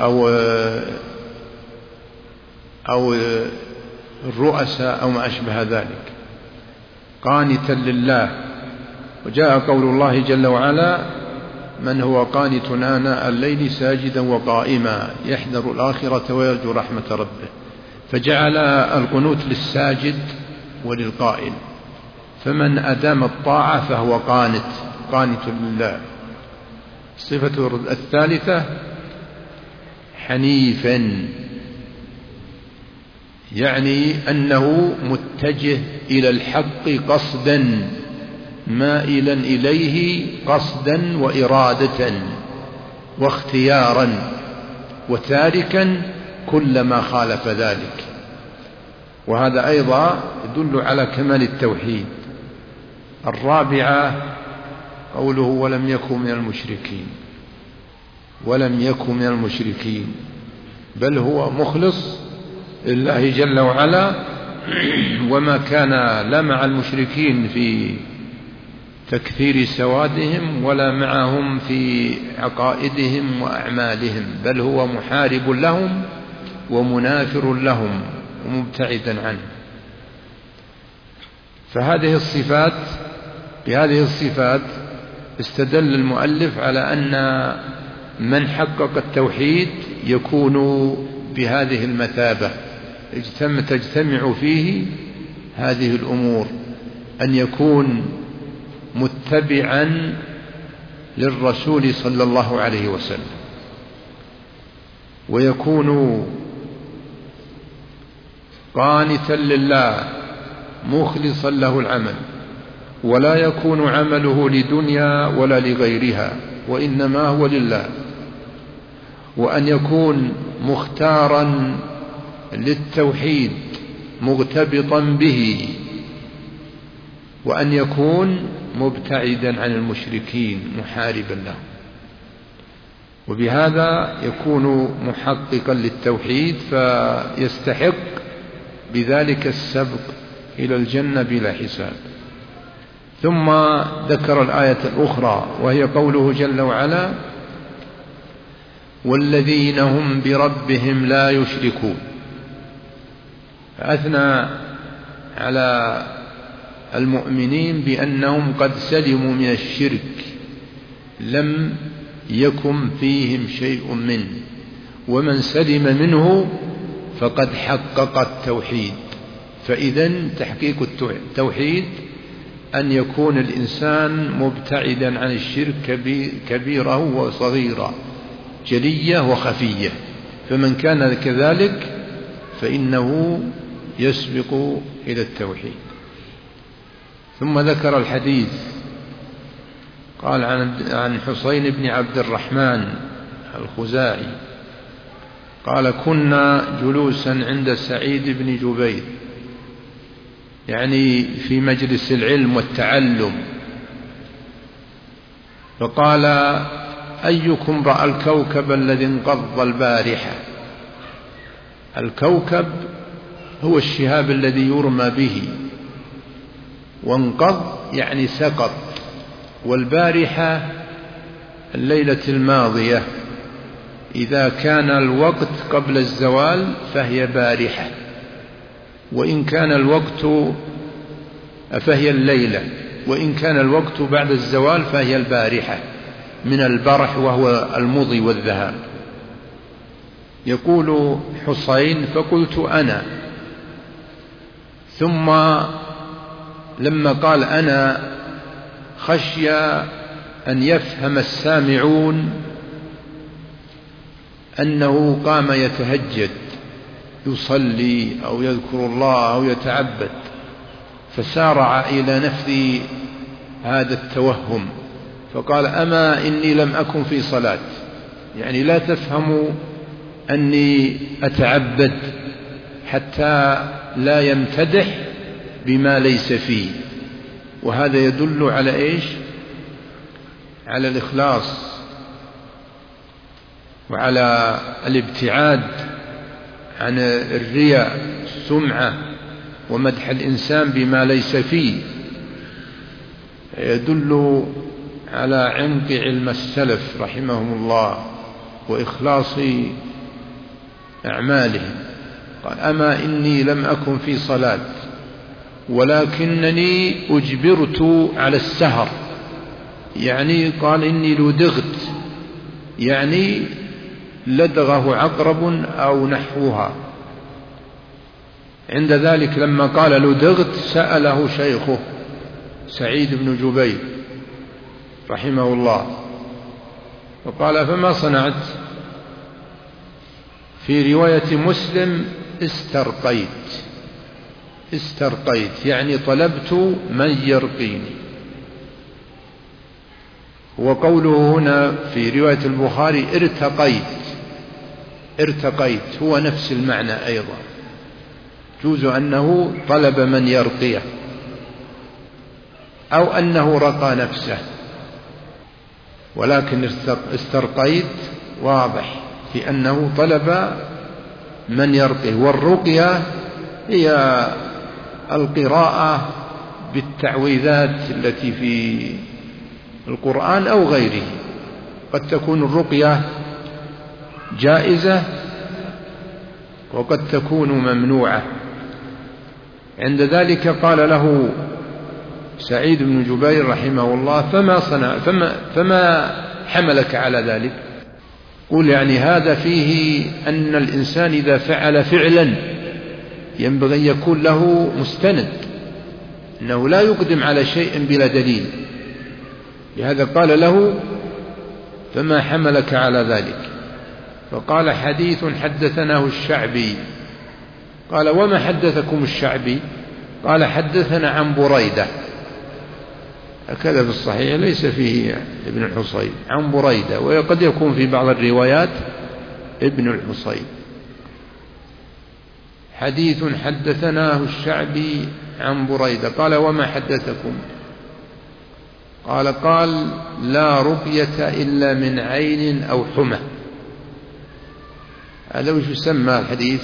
أو الرؤساء أو ما أشبه ذلك، قانتا لله. وجاء قول الله جل وعلا من هو قانت آناء الليل ساجدا وقائما يحذر الآخرة ويرجو رحمة ربه، فجعل القنوت للساجد وللقائم، فمن أدام الطاعة فهو قانت لله. الصفة الثالثة حنيفا، يعني أنه متجه إلى الحق قصدا، مائلا إليه قصدا وإرادة واختيارا، وتاركا كل ما خالف ذلك. وهذا أيضا يدل على كمال التوحيد. الرابعة قوله ولم يكن من المشركين، ولم يكن من المشركين، بل هو مخلص لله جل وعلا، وما كان لا مع المشركين في تكثير سوادهم ولا معهم في عقائدهم وأعمالهم، بل هو محارب لهم ومنافر لهم ومبتعدا عنه. بهذه الصفات استدل المؤلف على أن من حقق التوحيد يكون بهذه المثابة، تجتمع فيه هذه الأمور: أن يكون متبعا للرسول صلى الله عليه وسلم، ويكون قانتا لله مخلصا له العمل، ولا يكون عمله لدنيا ولا لغيرها، وإنما هو لله. وأن يكون مختارا للتوحيد مغتبطا به، وأن يكون مبتعدا عن المشركين محاربا لهم. وبهذا يكون محققا للتوحيد، فيستحق بذلك السبق إلى الجنة بلا حساب. ثم ذكر الآية الأخرى وهي قوله جل وعلا: والذين هم بربهم لا يشركون. فأثنى على المؤمنين بأنهم قد سلموا من الشرك، لم يكن فيهم شيء منه، ومن سلم منه فقد حقق التوحيد. فإذن تحقيق التوحيد أن يكون الإنسان مبتعدا عن الشرك كبيره وصغيره، جلية وخفية. فمن كان كذلك فإنه يسبق إلى التوحيد. ثم ذكر الحديث، قال عن حسين بن عبد الرحمن الخزاعي قال: كنا جلوسا عند سعيد بن جبير، يعني في مجلس العلم والتعلم، فقال: أيكم رأى الكوكب الذي انقض البارحة؟ الكوكب هو الشهاب الذي يرمى به، وانقض يعني سقط، والبارحة الليلة الماضية. إذا كان الوقت قبل الزوال فهي بارحة، وإن كان الوقت فهي الليلة، وإن كان الوقت بعد الزوال فهي البارحة، من البرح وهو المضي والذهاب. يقول حسين: فقلت أنا. ثم لما قال أنا خشي أن يفهم السامعون أنه قام يتهجد يصلي أو يذكر الله أو يتعبد، فسارع إلى نفي هذا التوهم، فقال: أما إني لم أكن في صلاة، يعني لا تفهموا أني أتعبد حتى لا يمتدح بما ليس فيه. وهذا يدل على إيش؟ على الإخلاص وعلى الابتعاد عن الرياء، السمعة، ومدح الإنسان بما ليس فيه. يدل على عمق علم السلف رحمهم الله وإخلاص أعمالهم. قال: أما إني لم أكن في صلاة ولكنني أجبرت على السهر، يعني قال إني لدغت، يعني لدغه عقرب أو نحوها. عند ذلك لما قال لدغت سأله شيخه سعيد بن جبير رحمه الله، فقال: فما صنعت؟ في رواية مسلم: استرقيت يعني طلبت من يرقيني. وقوله هنا في رواية البخاري ارتقيت هو نفس المعنى أيضا، يجوز أنه طلب من يرقيه أو أنه رقى نفسه، ولكن استرقيت واضح في أنه طلب من يرقيه. والرقية هي القراءة بالتعويذات التي في القرآن أو غيره. قد تكون الرقية جائزة وقد تكون ممنوعة. عند ذلك قال له سعيد بن جبير رحمه الله: فما حملك على ذلك؟ قل يعني هذا فيه أن الإنسان إذا فعل فعلا ينبغي يكون له مستند، أنه لا يقدم على شيء بلا دليل. لهذا قال له: فما حملك على ذلك؟ فقال: حديث حدثناه الشعبي. قال: وما حدثكم الشعبي؟ قال: حدثنا عن بريدة. هكذا في الصحيح، ليس فيه ابن الحصين، عن بريدة، وقد يكون في بعض الروايات ابن الحصين. حديث حدثناه الشعبي عن بريدة. قال: وما حدثكم؟ قال: لا رقية إلا من عين أو حمى. هذا وش يسمى الحديث؟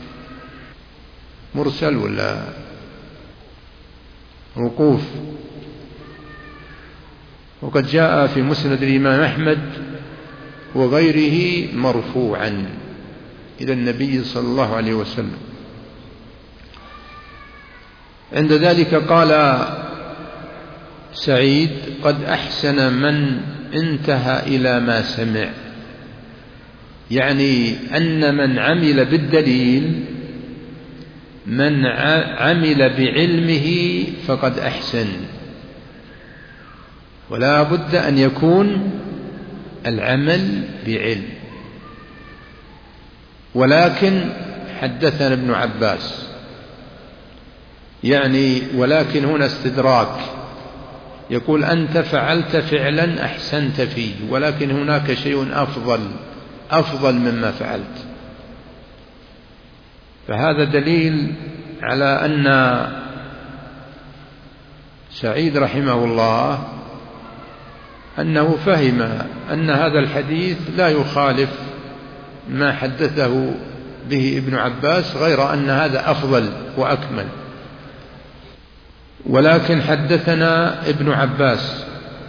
مرسل ولا موقوف؟ وقد جاء في مسند الإمام أحمد وغيره مرفوعا إلى النبي صلى الله عليه وسلم. عند ذلك قال سعيد: قد أحسن من انتهى إلى ما سمع، يعني أن من عمل بالدليل، من عمل بعلمه فقد أحسن. ولا بد أن يكون العمل بعلم. ولكن حدثنا ابن عباس، يعني ولكن هنا استدراك، يقول: أنت فعلت فعلا أحسنت فيه، ولكن هناك شيء أفضل مما فعلت. فهذا دليل على أن سعيد رحمه الله أنه فهم أن هذا الحديث لا يخالف ما حدثه به ابن عباس، غير أن هذا أفضل وأكمل. ولكن حدثنا ابن عباس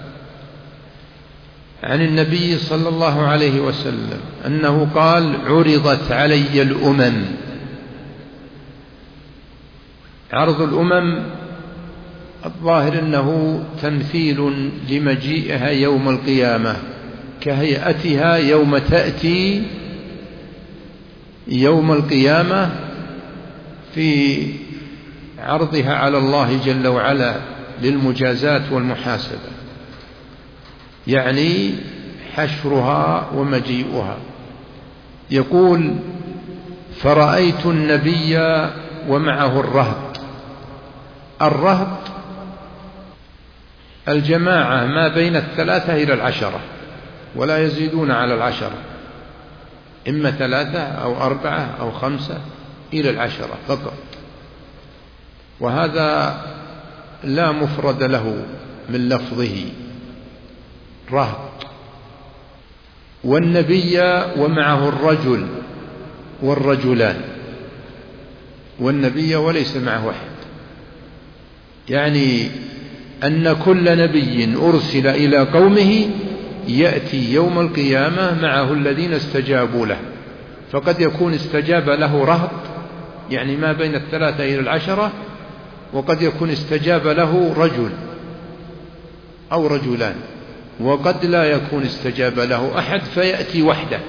عن النبي صلى الله عليه وسلم أنه قال: عرضت علي الأمم. عرض الأمم الظاهر أنه تمثيل لمجيئها يوم القيامة، كهيئتها يوم تأتي يوم القيامة في عرضها على الله جل وعلا للمجازات والمحاسبة، يعني حشرها ومجيئها. يقول: فرأيت النبي ومعه الرهط. الرهط الجماعة ما بين 3 إلى 10، ولا يزيدون على 10، إما 3 أو 4 أو 5 إلى 10 فقط. وهذا لا مفرد له من لفظه، رهط. والنبي ومعه الرجل والرجلان، والنبي وليس معه أحد، يعني أن كل نبي أرسل إلى قومه يأتي يوم القيامة معه الذين استجابوا له. فقد يكون استجاب له رهط، يعني ما بين 3 إلى 10، وقد يكون استجاب له رجل أو رجلان، وقد لا يكون استجاب له أحد فيأتي وحده،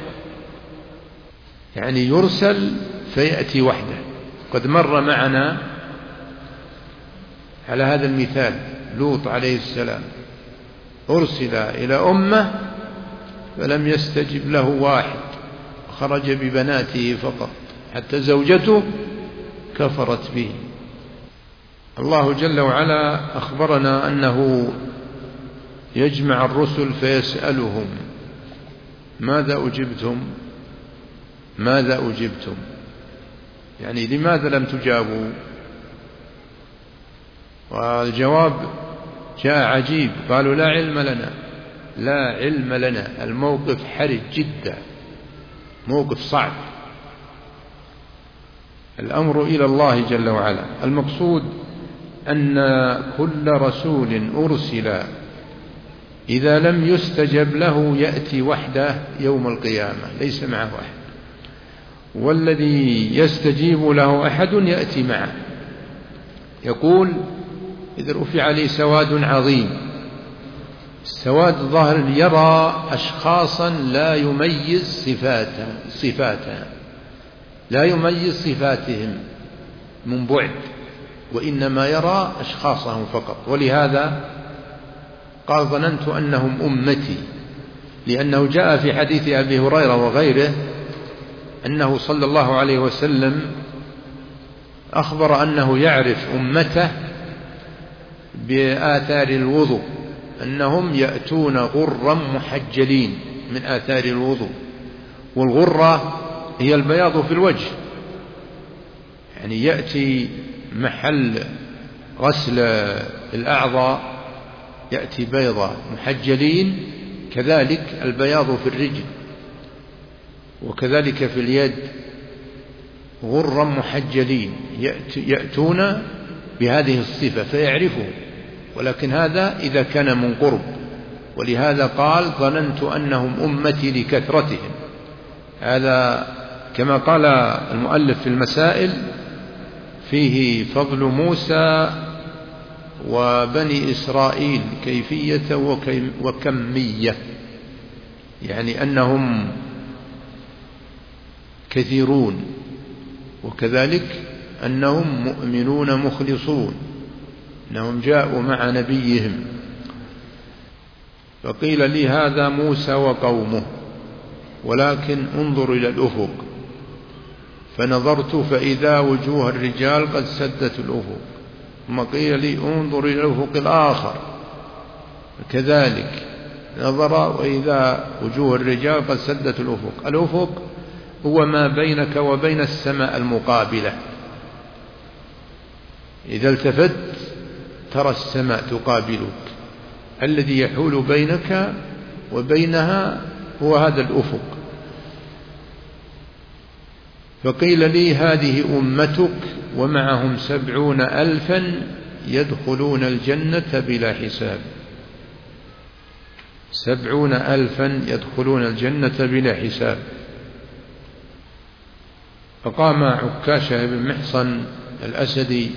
يعني يرسل فيأتي وحده. قد مر معنا على هذا المثال لوط عليه السلام، أرسل إلى أمة فلم يستجب له واحد، خرج ببناته فقط، حتى زوجته كفرت به. الله جل وعلا أخبرنا أنه يجمع الرسل فيسألهم ماذا أجبتم؟ ماذا أجبتم؟ يعني لماذا لم تجابوا؟ والجواب جاء عجيب، قالوا لا علم لنا. لا علم لنا. الموقف حرج جدا، موقف صعب. الأمر إلى الله جل وعلا. المقصود أن كل رسول أرسل إذا لم يستجب له يأتي وحده يوم القيامة، ليس معه أحد، والذي يستجيب له أحد يأتي معه. يقول إذا رفع لي سواد عظيم، السواد ظاهر يرى أشخاصا لا يميز صفاتها، لا يميز صفاتهم من بعد، وإنما يرى أشخاصهم فقط. ولهذا قال ظننت أنهم أمتي، لأنه جاء في حديث أبي هريرة وغيره أنه صلى الله عليه وسلم أخبر أنه يعرف أمته بآثار الوضوء، أنهم يأتون غرا محجلين من آثار الوضوء. والغرة هي البياض في الوجه، يعني يأتي محل غسل الأعضاء يأتي بيضة محجلين، كذلك البياض في الرجل، وكذلك في اليد غرا محجلين، يأتون بهذه الصفة فيعرفه، ولكن هذا إذا كان من قرب. ولهذا قال ظننت أنهم أمتي لكثرتهم. هذا كما قال المؤلف في المسائل فيه فضل موسى وبني إسرائيل كيفية وكمية، يعني أنهم كثيرون، وكذلك أنهم مؤمنون مخلصون، أنهم جاءوا مع نبيهم. فقيل لي هذا موسى وقومه، ولكن انظر إلى الأفق، فنظرت فإذا وجوه الرجال قد سدت الأفق. ثم قيل لي انظر إلى الأفق الآخر، كذلك نظر وإذا وجوه الرجال قد سدت الأفق. الأفق هو ما بينك وبين السماء المقابلة، إذا التفت ترى السماء تقابلك، الذي يحول بينك وبينها هو هذا الأفق. فقيل لي هذه أمتك ومعهم 70,000 يدخلون الجنة بلا حساب. 70,000 يدخلون الجنة بلا حساب. فقام عكاشة بن محصن الأسدي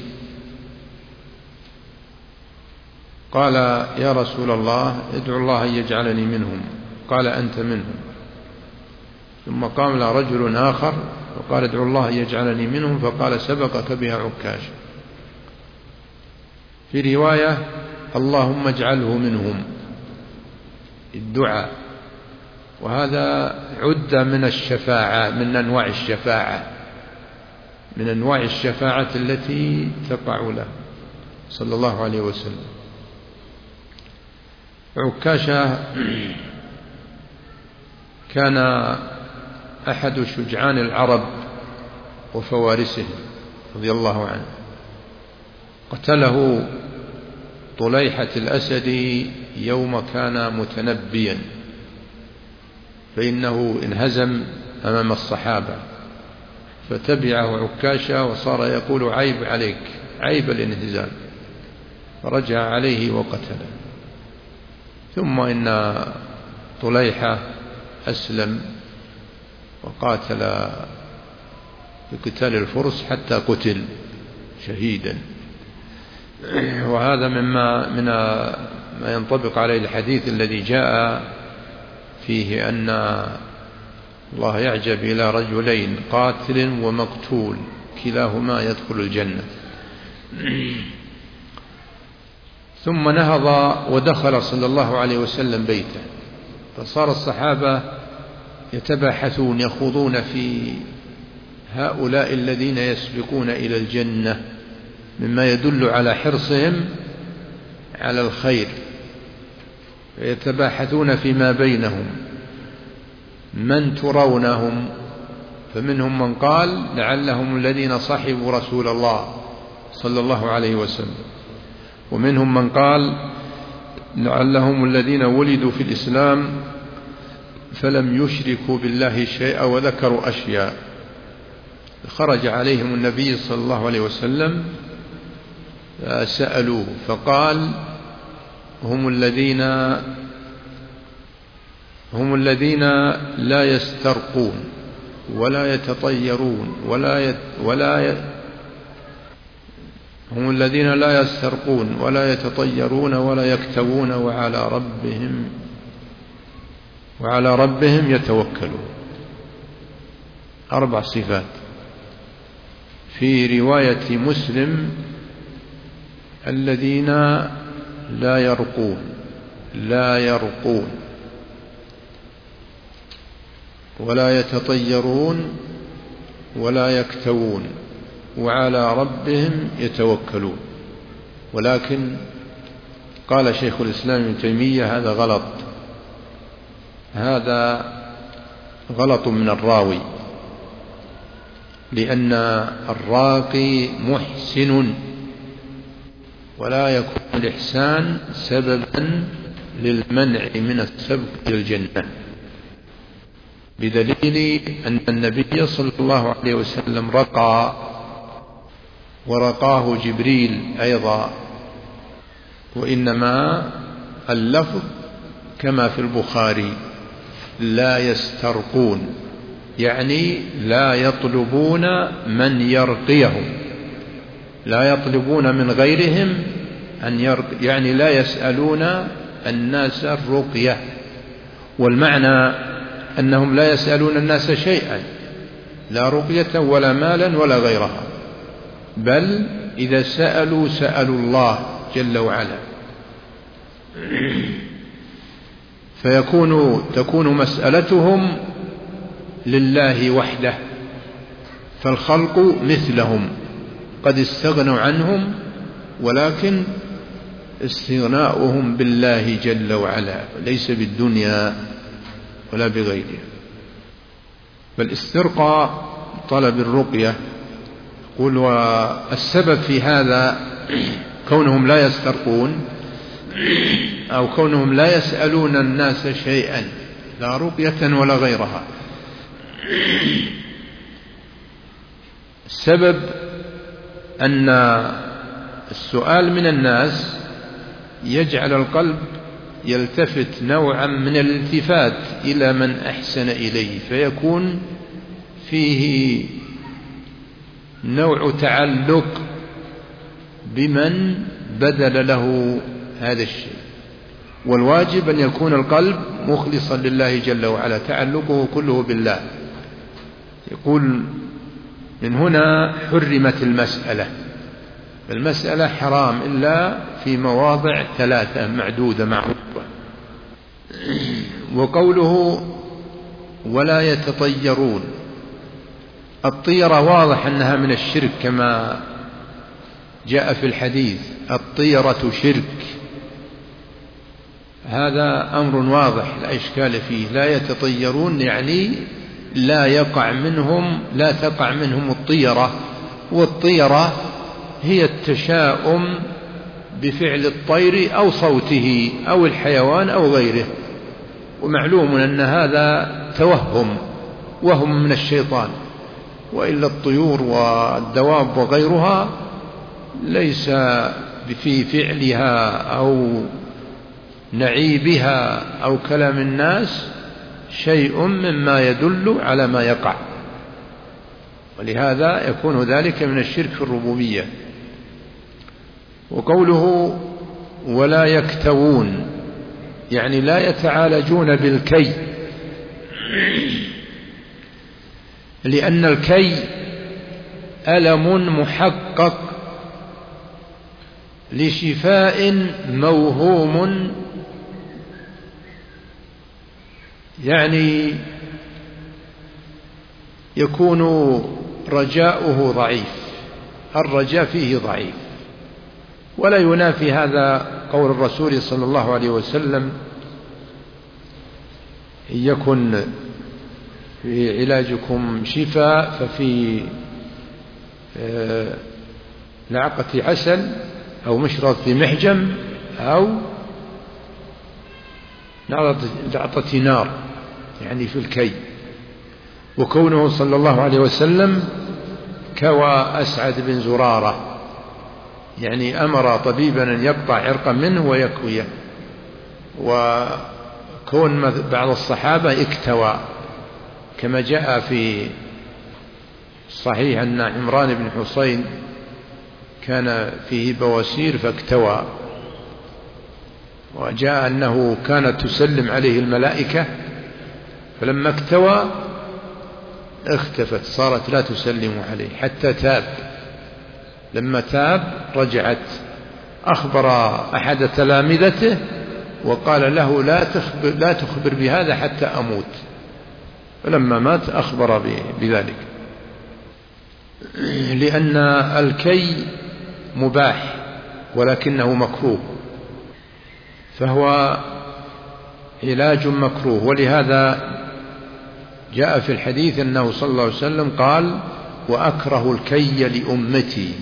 قال يا رسول الله ادعو الله أن يجعلني منهم. قال أنت منهم. ثم قام له رجل آخر وقال ادعو الله أن يجعلني منهم، فقال سبقك بها عكاشة. في رواية اللهم اجعله منهم، الدعاء. وهذا عد من الشفاعة، من أنواع الشفاعة، من أنواع الشفاعة التي تقع له صلى الله عليه وسلم. عكاشة كان أحد شجعان العرب وفوارسهم رضي الله عنه. قتله طليحة الأسدي يوم كان متنبيا، فإنه انهزم أمام الصحابة، فتبعه عكاشة وصار يقول عيب عليك، عيب الانهزام، فرجع عليه وقتله. ثم إن طليحة أسلم وقاتل في قتال الفرس حتى قتل شهيدا. وهذا مما ينطبق عليه الحديث الذي جاء فيه أن الله يعجب إلى رجلين قاتل ومقتول كلاهما يدخل الجنة. ثم نهض ودخل صلى الله عليه وسلم بيته، فصار الصحابة يتباحثون يخوضون في هؤلاء الذين يسبقون إلى الجنة، مما يدل على حرصهم على الخير، فيتباحثون فيما بينهم من ترونهم، فمنهم من قال لعلهم الذين صحبوا رسول الله صلى الله عليه وسلم، ومنهم من قال لعلهم الذين ولدوا في الإسلام فلم يشركوا بالله شيئا وذكروا أشياء. خرج عليهم النبي صلى الله عليه وسلم سألوه فقال هم الذين لا يسترقون ولا يتطيرون هم الذين لا يسترقون ولا يتطيرون ولا يكتوون وعلى ربهم يتوكلون. 4 صفات. في رواية مسلم الذين لا يرقون ولا يتطيرون ولا يكتوون وعلى ربهم يتوكلون. ولكن قال شيخ الإسلام ابن تيمية هذا غلط من الراوي، لأن الراقي محسن، ولا يكون الإحسان سببا للمنع من السبق إلى الجنة، بدليل أن النبي صلى الله عليه وسلم رقى ورقاه جبريل أيضا، وإنما اللفظ كما في البخاري لا يسترقون، يعني لا يطلبون من يرقيهم، لا يطلبون من غيرهم يعني لا يسألون الناس الرقية. والمعنى أنهم لا يسألون الناس شيئا، لا رقية ولا مالا ولا غيرها، بل إذا سألوا الله جل وعلا، تكون مسألتهم لله وحده، فالخلق مثلهم قد استغنوا عنهم، ولكن استغناؤهم بالله جل وعلا ليس بالدنيا ولا بغيرها. فالاسترقاء طلب الرقية. قل والسبب في هذا كونهم لا يسترقون أو كونهم لا يسألون الناس شيئا، لا رقية ولا غيرها. السبب أن السؤال من الناس يجعل القلب يلتفت نوعا من الالتفات إلى من أحسن إليه، فيكون فيه نوع تعلق بمن بذل له هذا الشيء. والواجب أن يكون القلب مخلصا لله جل وعلا، تعلقه كله بالله. يقول من هنا حرمت المسألة حرام إلا في مواضع 3 معدودة معروفة. وقوله ولا يتطيرون، الطيرة واضح أنها من الشرك كما جاء في الحديث، الطيرة شرك، هذا أمر واضح لا إشكال فيه. لا يتطيرون يعني لا تقع منهم الطيرة، والطيرة هي التشاؤم بفعل الطير أو صوته أو الحيوان أو غيره، ومعلوم أن هذا وهم من الشيطان، وإلا الطيور والدواب وغيرها ليس في فعلها أو نعيبها أو كلام الناس شيء مما يدل على ما يقع، ولهذا يكون ذلك من الشرك في الربوبية. وقوله ولا يكتوون يعني لا يتعالجون بالكي، لأن الكي ألم محقق لشفاء موهوم، يعني يكون رجاؤه ضعيف، الرجاء فيه ضعيف. ولا ينافي هذا قول الرسول صلى الله عليه وسلم: إن يكن في علاجكم شفاء ففي لعقة عسل، أو مشرط في محجم، أو لعطة نار، يعني في الكي. وكونه صلى الله عليه وسلم كوى أسعد بن زرارة، يعني أمر طبيبا أن يقطع عرقا منه ويكويه. وكون بعض الصحابة اكتوى، كما جاء في صحيح أن عمران بن حسين كان فيه بواسير فاكتوى، وجاء أنه كانت تسلم عليه الملائكة، فلما اكتوى اختفت، صارت لا تسلم عليه حتى تاب. لما تاب رجعت، أخبر أحد تلامذته وقال له: لا تخبر بهذا حتى أموت. فلما مات أخبر بذلك، لأن الكي مباح ولكنه مكروه، فهو علاج مكروه. ولهذا جاء في الحديث أنه صلى الله عليه وسلم قال: وأكره الكي لأمتي.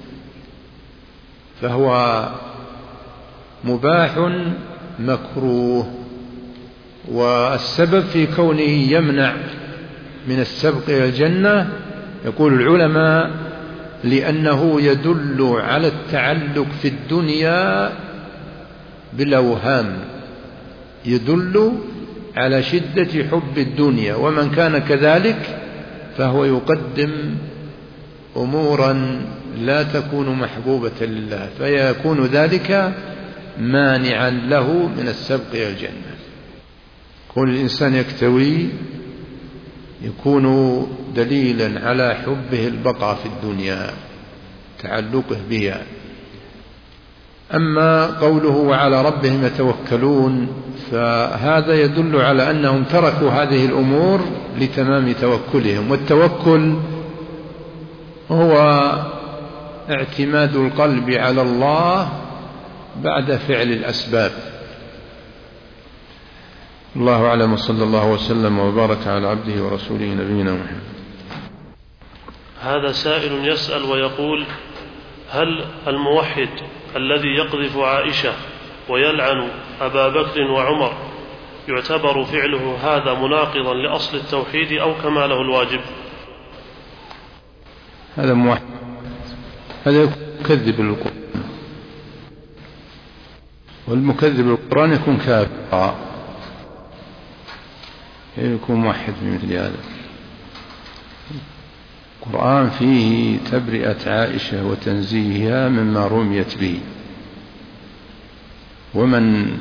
فهو مباح مكروه. والسبب في كونه يمنع من السبق إلى الجنة، يقول العلماء: لأنه يدل على التعلق في الدنيا بالأوهام، يدل على شدة حب الدنيا، ومن كان كذلك فهو يقدم أمورا لا تكون محبوبة لله، فيكون ذلك مانعا له من السبق إلى الجنة. كون الإنسان يكتوي يكون دليلا على حبه البقاء في الدنيا، تعلقه بها. أما قوله: وعلى ربهم يتوكلون، فهذا يدل على أنهم تركوا هذه الأمور لتمام توكلهم. والتوكل هو اعتماد القلب على الله بعد فعل الأسباب. الله أعلم، وصلى الله وسلم وبارك على عبده ورسوله نبينا محمد. هذا سائل يسأل ويقول: هل الموحد الذي يقذف عائشة ويلعن أبا بكر وعمر يعتبر فعله هذا مناقضا لأصل التوحيد أو كما له الواجب؟ هذا موحد، هذا يكذب القرآن، والمكذب القرآن يكون كافرا، يكون موحد بمثل هذا. القرآن فيه تبرئة عائشة وتنزيهها مما رميت به، ومن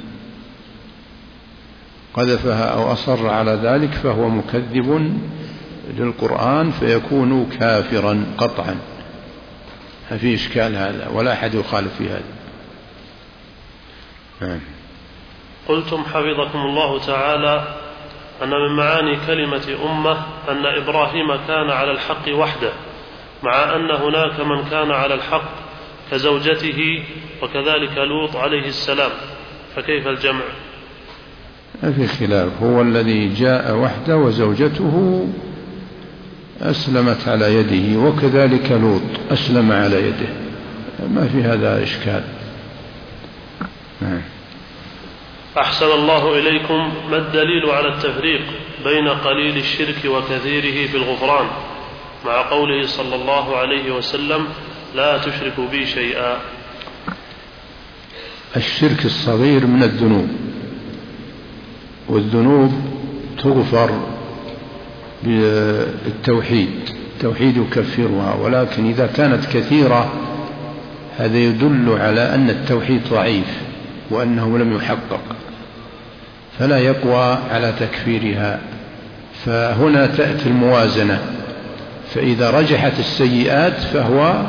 قذفها أو أصر على ذلك فهو مكذب للقرآن، فيكون كافرا قطعا. ما في إشكال هذا، ولا أحد يخالف في هذا. قلتم حفظكم الله تعالى أن من معاني كلمة أمة أن إبراهيم كان على الحق وحده، مع أن هناك من كان على الحق كزوجته وكذلك لوط عليه السلام، فكيف الجمع؟ ما في خلاف، هو الذي جاء وحده وزوجته أسلمت على يده، وكذلك لوط أسلم على يده، ما في هذا إشكال. أحسن الله إليكم، ما الدليل على التفريق بين قليل الشرك وكثيره في الغفران مع قوله صلى الله عليه وسلم: لا تشركوا بي شيئا؟ الشرك الصغير من الذنوب، والذنوب تغفر بالتوحيد، التوحيد يكفرها. ولكن إذا كانت كثيرة هذا يدل على أن التوحيد ضعيف وأنه لم يحقق، فلا يقوى على تكفيرها. فهنا تأتي الموازنة، فإذا رجحت السيئات فهو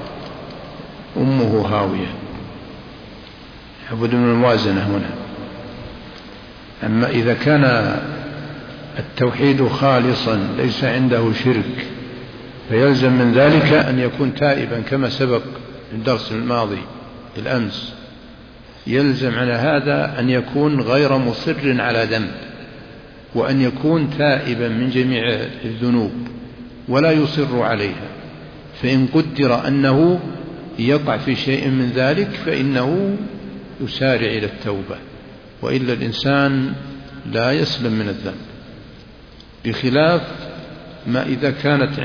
أمه هاوية، لابد من الموازنة هنا. أما إذا كان التوحيد خالصا ليس عنده شرك فيلزم من ذلك أن يكون تائبا كما سبق الدرس الماضي الأمس. يلزم على هذا أن يكون غير مصر على ذنب، وأن يكون تائبا من جميع الذنوب ولا يصر عليها. فإن قدر أنه يقع في شيء من ذلك فإنه يسارع إلى التوبة، وإلا الإنسان لا يسلم من الذنب، بخلاف ما إذا كانت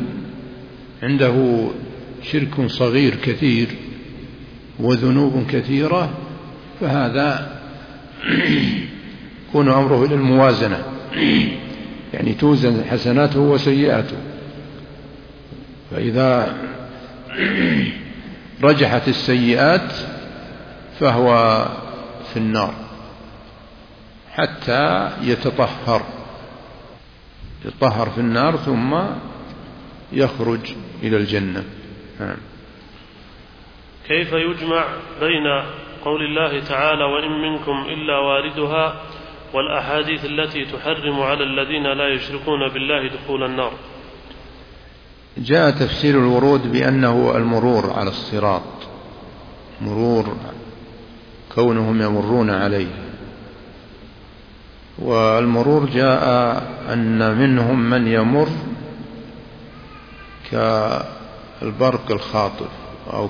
عنده شرك صغير كثير وذنوب كثيرة، فهذا يكون أمره إلى الموازنة، يعني توزن حسناته وسيئاته، فإذا رجحت السيئات فهو في النار حتى يتطهر في النار ثم يخرج إلى الجنة. كيف يجمع بين قول الله تعالى وإن منكم إلا واردها والأحاديث التي تحرم على الذين لا يشركون بالله دخول النار؟ جاء تفسير الورود بأنه المرور على الصراط، مرور كونهم يمرون عليه، والمرور جاء أن منهم من يمر كالبرق الخاطف أو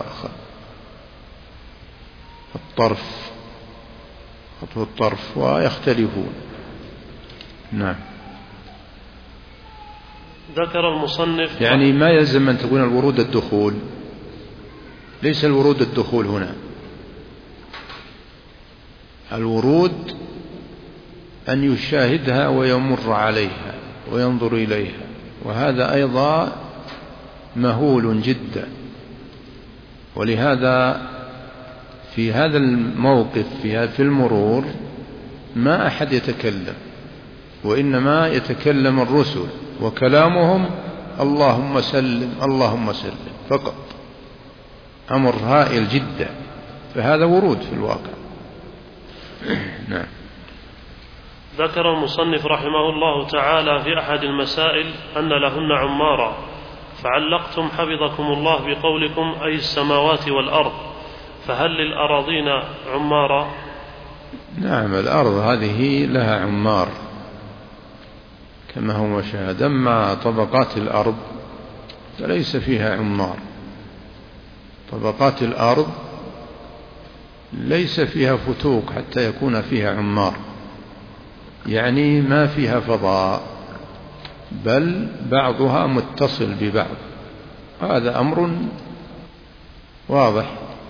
كالطرف، خطو الطرف، ويختلفون. نعم. ذكر المصنف يعني ما يلزم أن تكون الورود الدخول، ليس الورود الدخول هنا، الورود أن يشاهدها ويمر عليها وينظر إليها، وهذا أيضا مهول جدا. ولهذا في هذا الموقف في المرور ما أحد يتكلم، وإنما يتكلم الرسل وكلامهم اللهم سلم اللهم سلم فقط، أمر هائل جدا، فهذا ورود في الواقع. نعم. ذكر المصنف رحمه الله تعالى في أحد المسائل أن لهن عمارا، فعلقتم حفظكم الله بقولكم أي السماوات والأرض، فهل للأراضين عمارا؟ نعم، الأرض هذه لها عمار كما هو مشاهد، أما طبقات الأرض فليس فيها عمار. طبقات الأرض ليس فيها فتوق حتى يكون فيها عمار، يعني ما فيها فضاء، بل بعضها متصل ببعض، هذا أمر واضح.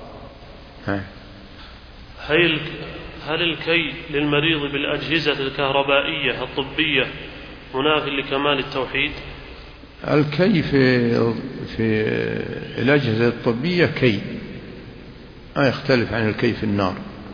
هل الكي للمريض بالأجهزة الكهربائية الطبية مناف لكمال التوحيد؟ الكي في الأجهزة الطبية كي ما يختلف عن الكي في النار.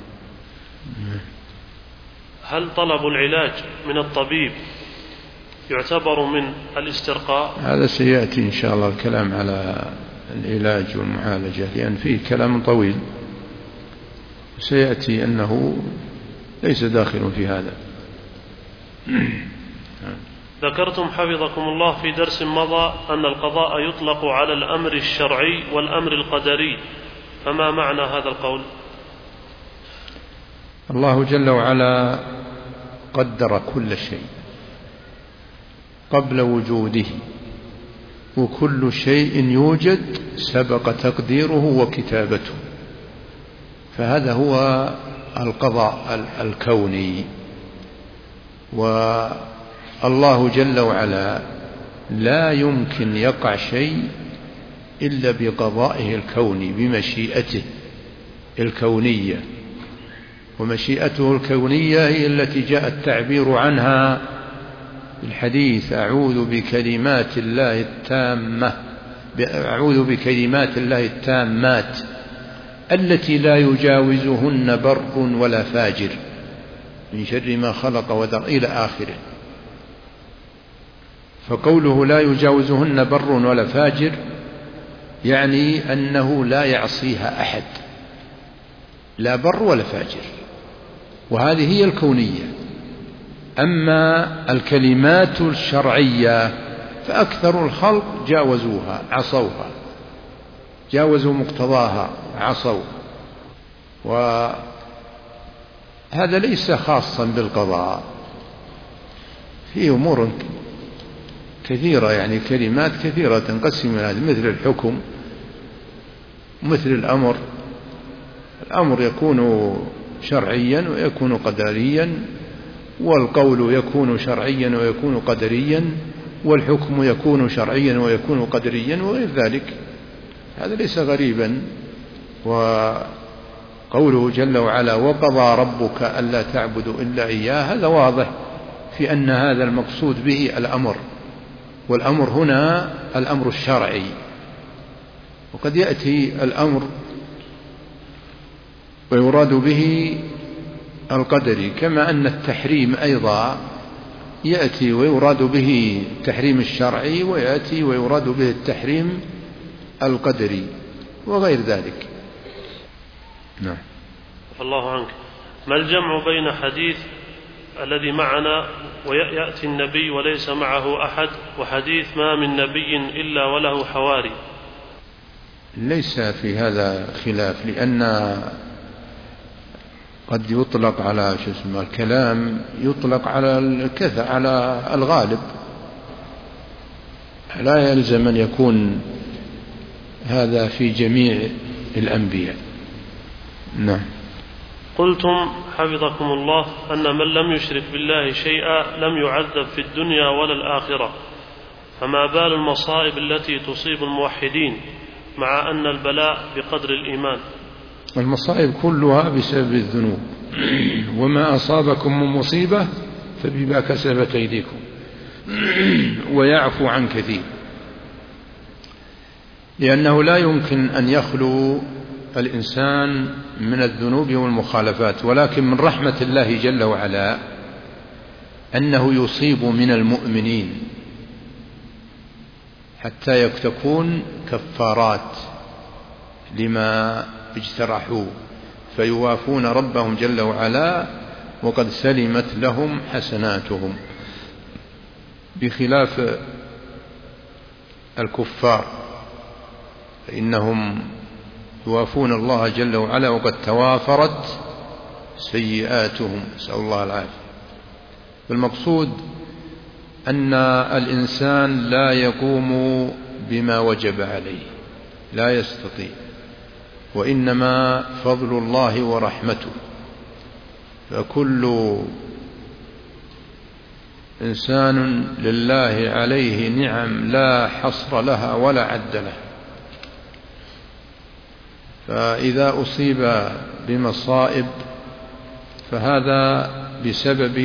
هل طلب العلاج من الطبيب يعتبر من الاسترقاء؟ هذا سيأتي إن شاء الله الكلام على العلاج والمعالجة، لأن فيه كلام طويل سيأتي أنه ليس داخل في هذا. ذكرتم حفظكم الله في درس مضى أن القضاء يطلق على الأمر الشرعي والأمر القدري، فما معنى هذا القول؟ الله جل وعلا قدر كل شيء قبل وجوده، وكل شيء يوجد سبق تقديره وكتابته، فهذا هو القضاء الكوني. والله جل وعلا لا يمكن يقع شيء إلا بقضائه الكوني بمشيئته الكونية، ومشيئته الكونية هي التي جاء التعبير عنها في الحديث أعوذ بكلمات الله التامات التي لا يجاوزهن بر ولا فاجر من شر ما خلق وذر إلى آخره. فقوله لا يجاوزهن بر ولا فاجر يعني أنه لا يعصيها أحد، لا بر ولا فاجر، وهذه هي الكونية. أما الكلمات الشرعية فأكثر الخلق جاوزوها، عصوها، جاوزوا مقتضاها، عصوا. وهذا ليس خاصا بالقضاء، في أمور كثيرة، يعني كلمات كثيرة تنقسم إلى هذا، مثل الحكم، مثل الأمر. الأمر يكون شرعيا ويكون قدريا، والقول يكون شرعيا ويكون قدريا، والحكم يكون شرعيا ويكون قدريا وغير ذلك. هذا ليس غريبا. وقوله جل وعلا وقضى ربك ألا تعبدوا إلا إياه، هذا واضح في أن هذا المقصود به الأمر، والأمر هنا الأمر الشرعي. وقد يأتي الأمر ويراد به القدري، كما أن التحريم أيضا يأتي ويراد به التحريم الشرعي، ويأتي ويراد به التحريم القدري وغير ذلك. نعم. الله عنك، ما الجمع بين حديث الذي معنا ويأتي النبي وليس معه أحد، وحديث ما من نبي إلا وله حواري؟ ليس في هذا خلاف، لأن قد يطلق على الكلام، يطلق على على الغالب، لا يلزم أن يكون هذا في جميع الأنبياء. نعم. قلتم حفظكم الله أن من لم يشرك بالله شيئا لم يعذب في الدنيا ولا الآخرة، فما بال المصائب التي تصيب الموحدين مع أن البلاء بقدر الإيمان؟ المصائب كلها بسبب الذنوب، وما أصابكم من مصيبة فبما كسبت أيديكم، ويعفو عن كثير، لأنه لا يمكن أن يخلو الإنسان من الذنوب والمخالفات، ولكن من رحمة الله جل وعلا أنه يصيب من المؤمنين حتى تكون كفارات لما اجترحوا، فيوافون ربهم جل وعلا وقد سلمت لهم حسناتهم، بخلاف الكفار فإنهم يوافون الله جل وعلا وقد توافرت سيئاتهم، نسأل الله العافية. المقصود أن الإنسان لا يقوم بما وجب عليه، لا يستطيع، وإنما فضل الله ورحمته، فكل إنسان لله عليه نعم لا حصر لها ولا عد لها، فإذا أصيب بمصائب فهذا بسبب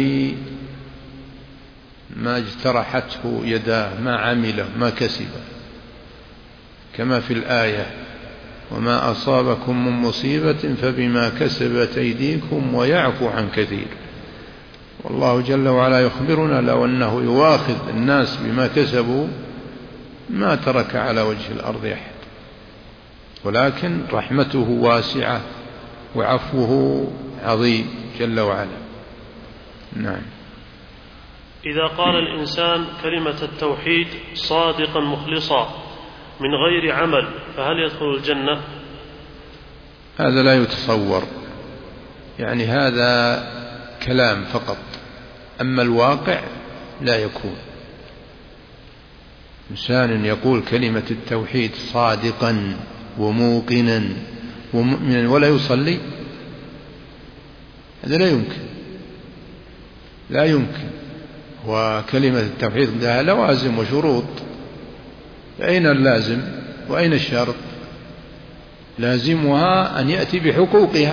ما اجترحته يداه، ما عمله، ما كسبه، كما في الآية وما أصابكم من مصيبة فبما كسبت أيديكم ويعفو عن كثير. والله جل وعلا يخبرنا لو أنه يواخذ الناس بما كسبوا ما ترك على وجه الأرض أحد، ولكن رحمته واسعة وعفوه عظيم جل وعلا. نعم. إذا قال الإنسان كلمة التوحيد صادقا مخلصا من غير عمل فهل يدخل الجنة؟ هذا لا يتصور، يعني هذا كلام فقط، أما الواقع لا يكون. إنسان يقول كلمة التوحيد صادقا وموقنا ومؤمنا ولا يصلي، هذا لا يمكن، لا يمكن. وكلمة التوحيد لها لوازم وشروط، فأين اللازم وأين الشرط؟ لازمها أن يأتي بحقوقها،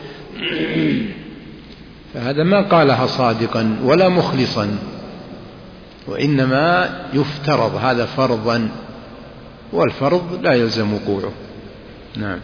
فهذا ما قالها صادقا ولا مخلصا، وإنما يفترض هذا فرضا، والفرض لا يلزم وقوعه. نعم.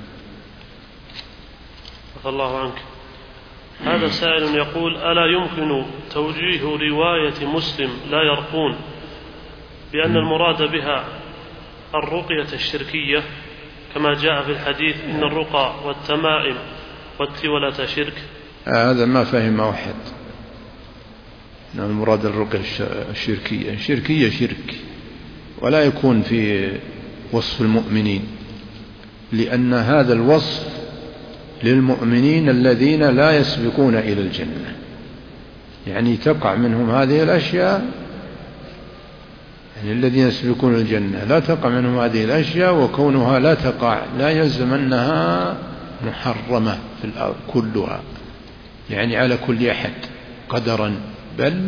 عفى الله عنك. هذا سائل يقول ألا يمكن توجيه رواية مسلم لا يرقون بأن المراد بها الرقية الشركية كما جاء في الحديث إن الرقى والتمائم والتولة شرك؟ هذا ما فهم أحد. المراد الرقية الشركية، شرك ولا يكون في وصف المؤمنين، لأن هذا الوصف للمؤمنين الذين لا يسبقون إلى الجنة، يعني تقع منهم هذه الأشياء، يعني الذين يسبقون الجنة لا تقع منهم هذه الأشياء، وكونها لا تقع لا يلزم أنها محرمة في الأرض كلها، يعني على كل أحد قدرا، بل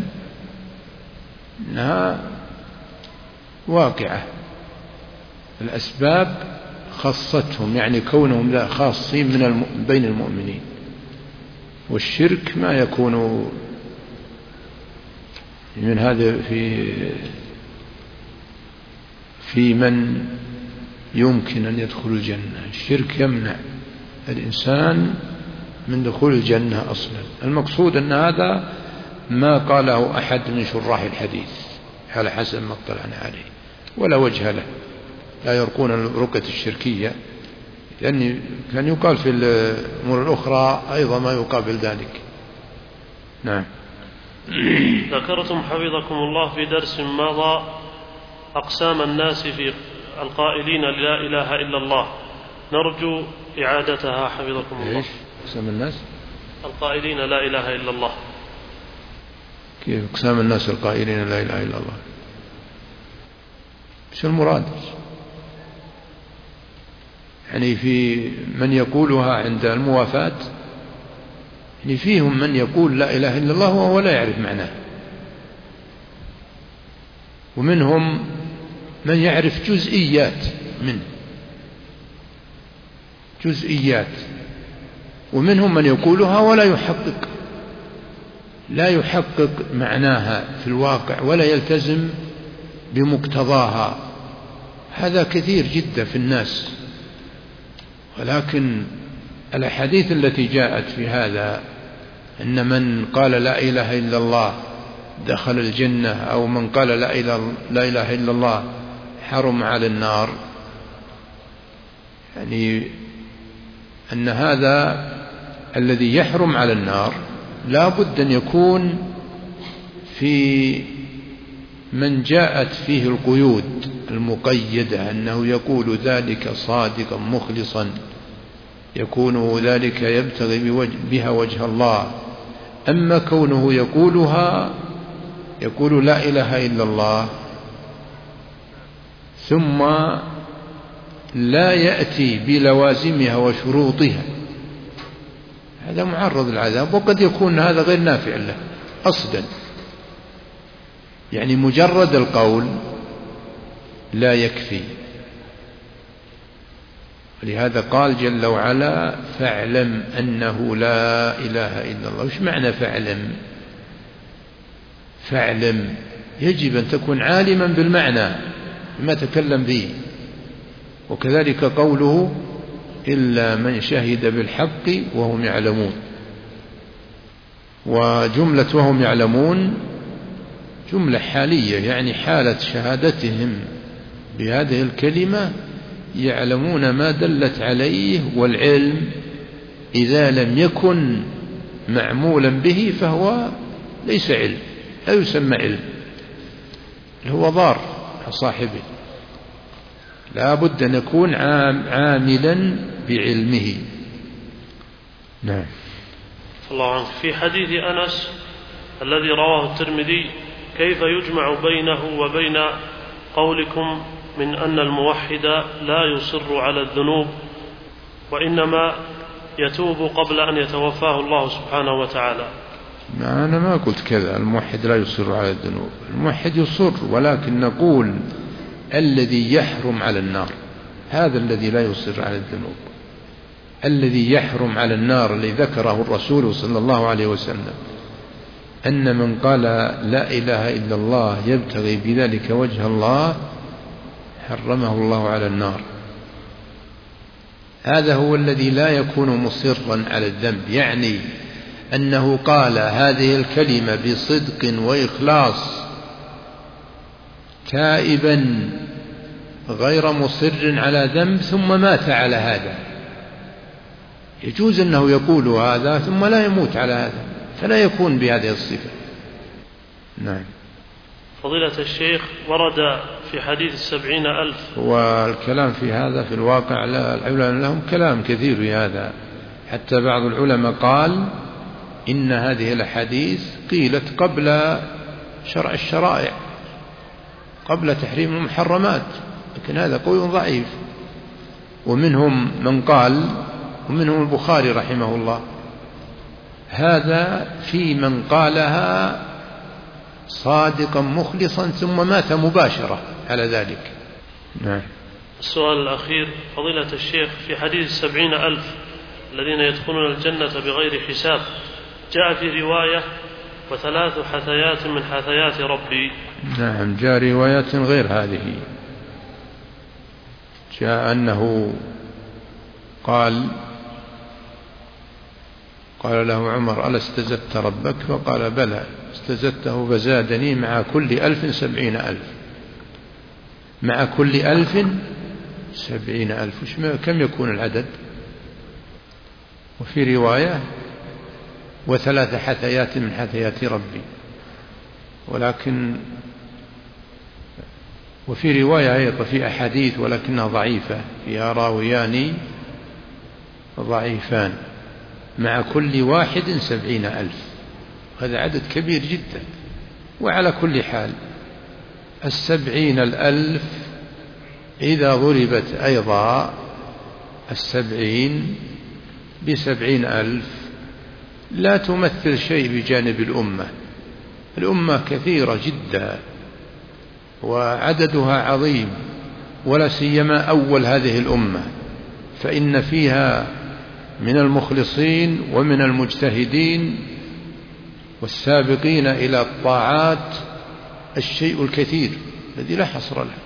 أنها واقعة. الأسباب خصتهم، يعني كونهم لا خاصين بين المؤمنين، والشرك ما يكون من هذا في من يمكن أن يدخل الجنة. الشرك يمنع الإنسان من دخول الجنة أصلا. المقصود أن هذا ما قاله أحد من شراح الحديث على حسب ما اطلعنا عليه، ولا وجه له، لا يرقون الرقية الشركية، لأن كان يقال في الأمور الأخرى أيضا ما يقابل ذلك. نعم. ذكرتم حفظكم الله في درس مضى أقسام الناس في القائلين لا إله إلا الله، نرجو إعادتها حفظكم الله. إيش أقسام الناس؟ القائلين لا إله إلا الله. كيف أقسام الناس القائلين لا إله إلا الله؟ شو المراد؟ يعني في من يقولها عند الموافاة، يعني فيهم من يقول لا إله إلا الله وهو لا يعرف معناه، ومنهم من يعرف جزئيات منه، جزئيات، ومنهم من يقولها ولا يحقق، لا يحقق معناها في الواقع ولا يلتزم بمقتضاها. هذا كثير جدا في الناس. ولكن الأحاديث التي جاءت في هذا أن من قال لا إله إلا الله دخل الجنة، أو من قال لا إله إلا الله حرم على النار، يعني أن هذا الذي يحرم على النار لا بد أن يكون في من جاءت فيه القيود المقيدة، أنه يقول ذلك صادقا مخلصا، يكون ذلك يبتغي بها وجه الله. أما كونه يقول لا إله إلا الله ثم لا يأتي بلوازمها وشروطها، هذا معرض للعذاب، وقد يكون هذا غير نافع له أصلا. يعني مجرد القول لا يكفي، ولهذا قال جل وعلا فاعلم أنه لا إله إلا الله. وش معنى فاعلم؟ فاعلم يجب أن تكون عالما بالمعنى بما تكلم به. وكذلك قوله إلا من شهد بالحق وهم يعلمون، وجملة وهم يعلمون جملة حالية، يعني حالة شهادتهم بهذه الكلمة يعلمون ما دلت عليه، والعلم إذا لم يكن معمولا به فهو ليس علم، لا يسمى علم، هو ضار صاحبه. لا بد أن يكون عاملا بعلمه. نعم. الله عنك. في حديث أنس الذي رواه الترمذي كيف يجمع بينه وبين قولكم من أن الموحد لا يصر على الذنوب وإنما يتوب قبل أن يتوفاه الله سبحانه وتعالى؟ أنا ما قلت كذا، الموحد لا يصر على الذنوب، الموحد يصر، ولكن نقول الذي يحرم على النار هذا الذي لا يصر على الذنوب. الذي يحرم على النار الذي ذكره الرسول صلى الله عليه وسلم أن من قال لا إله إلا الله يبتغي بذلك وجه الله حرمه الله على النار. هذا هو الذي لا يكون مصرا على الذنب، يعني أنه قال هذه الكلمة بصدق وإخلاص تائبا غير مصر على ذنب ثم مات على هذا. يجوز أنه يقول هذا ثم لا يموت على هذا، فلا يكون بهذه الصفة. نعم. فضيلة الشيخ، ورد في حديث 70,000. والكلام في هذا في الواقع العلماء لهم كلام كثير في هذا، حتى بعض العلماء قال إن هذه الأحاديث قيلت قبل شرع الشرائع، قبل تحريم المحرمات، لكن هذا قول ضعيف. ومنهم من قال، ومنهم البخاري رحمه الله، هذا في من قالها صادقا مخلصا ثم مات مباشرة على ذلك. نعم. السؤال الأخير فضيلة الشيخ، في حديث 70,000 الذين يدخلون الجنة بغير حساب، جاء في رواية و3 حثيات من حثيات ربي. نعم، جاء روايات غير هذه، جاء أنه قال له عمر: ألا استزدت ربك؟ فقال: بلى استزدته فزادني مع كل 1000 70,000. مع كل 1000 70,000، كم يكون العدد؟ وفي رواية: و3 حثيات من حثيات ربي. ولكن وفي رواية أيضا في أحاديث ولكنها ضعيفة، فيها راويان ضعيفان: مع كل واحد 70,000. هذا عدد كبير جدا. وعلى كل حال 70,000 إذا ضربت أيضا 70 ب70,000 لا تمثل شيء بجانب الأمة. الأمة كثيرة جدا وعددها عظيم، ولا سيما أول هذه الأمة، فإن فيها من المخلصين ومن المجتهدين والسابقين إلى الطاعات الشيء الكثير الذي لا حصر له.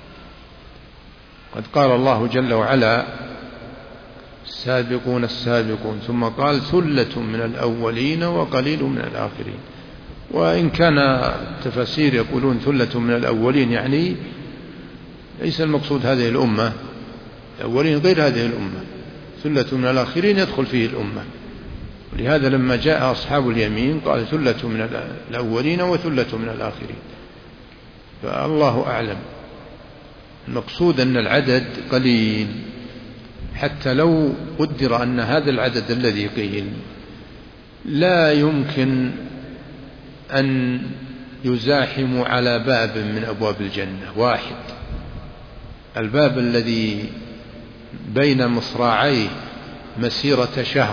قد قال الله جل وعلا: السابقون السابقون، ثم قال: ثلة من الأولين وقليل من الآخرين. وإن كان التفاسير يقولون ثلة من الأولين، يعني ليس المقصود هذه الأمة، الأولين غير هذه الأمة، ثلة من الآخرين يدخل فيه الأمة. ولهذا لما جاء أصحاب اليمين قال: ثلة من الأولين وثلة من الآخرين. فالله أعلم. المقصود أن العدد قليل، حتى لو قدر أن هذا العدد الذي قيل لا يمكن أن يزاحم على باب من أبواب الجنة واحد، الباب الذي بين مصراعيه مسيرة شهر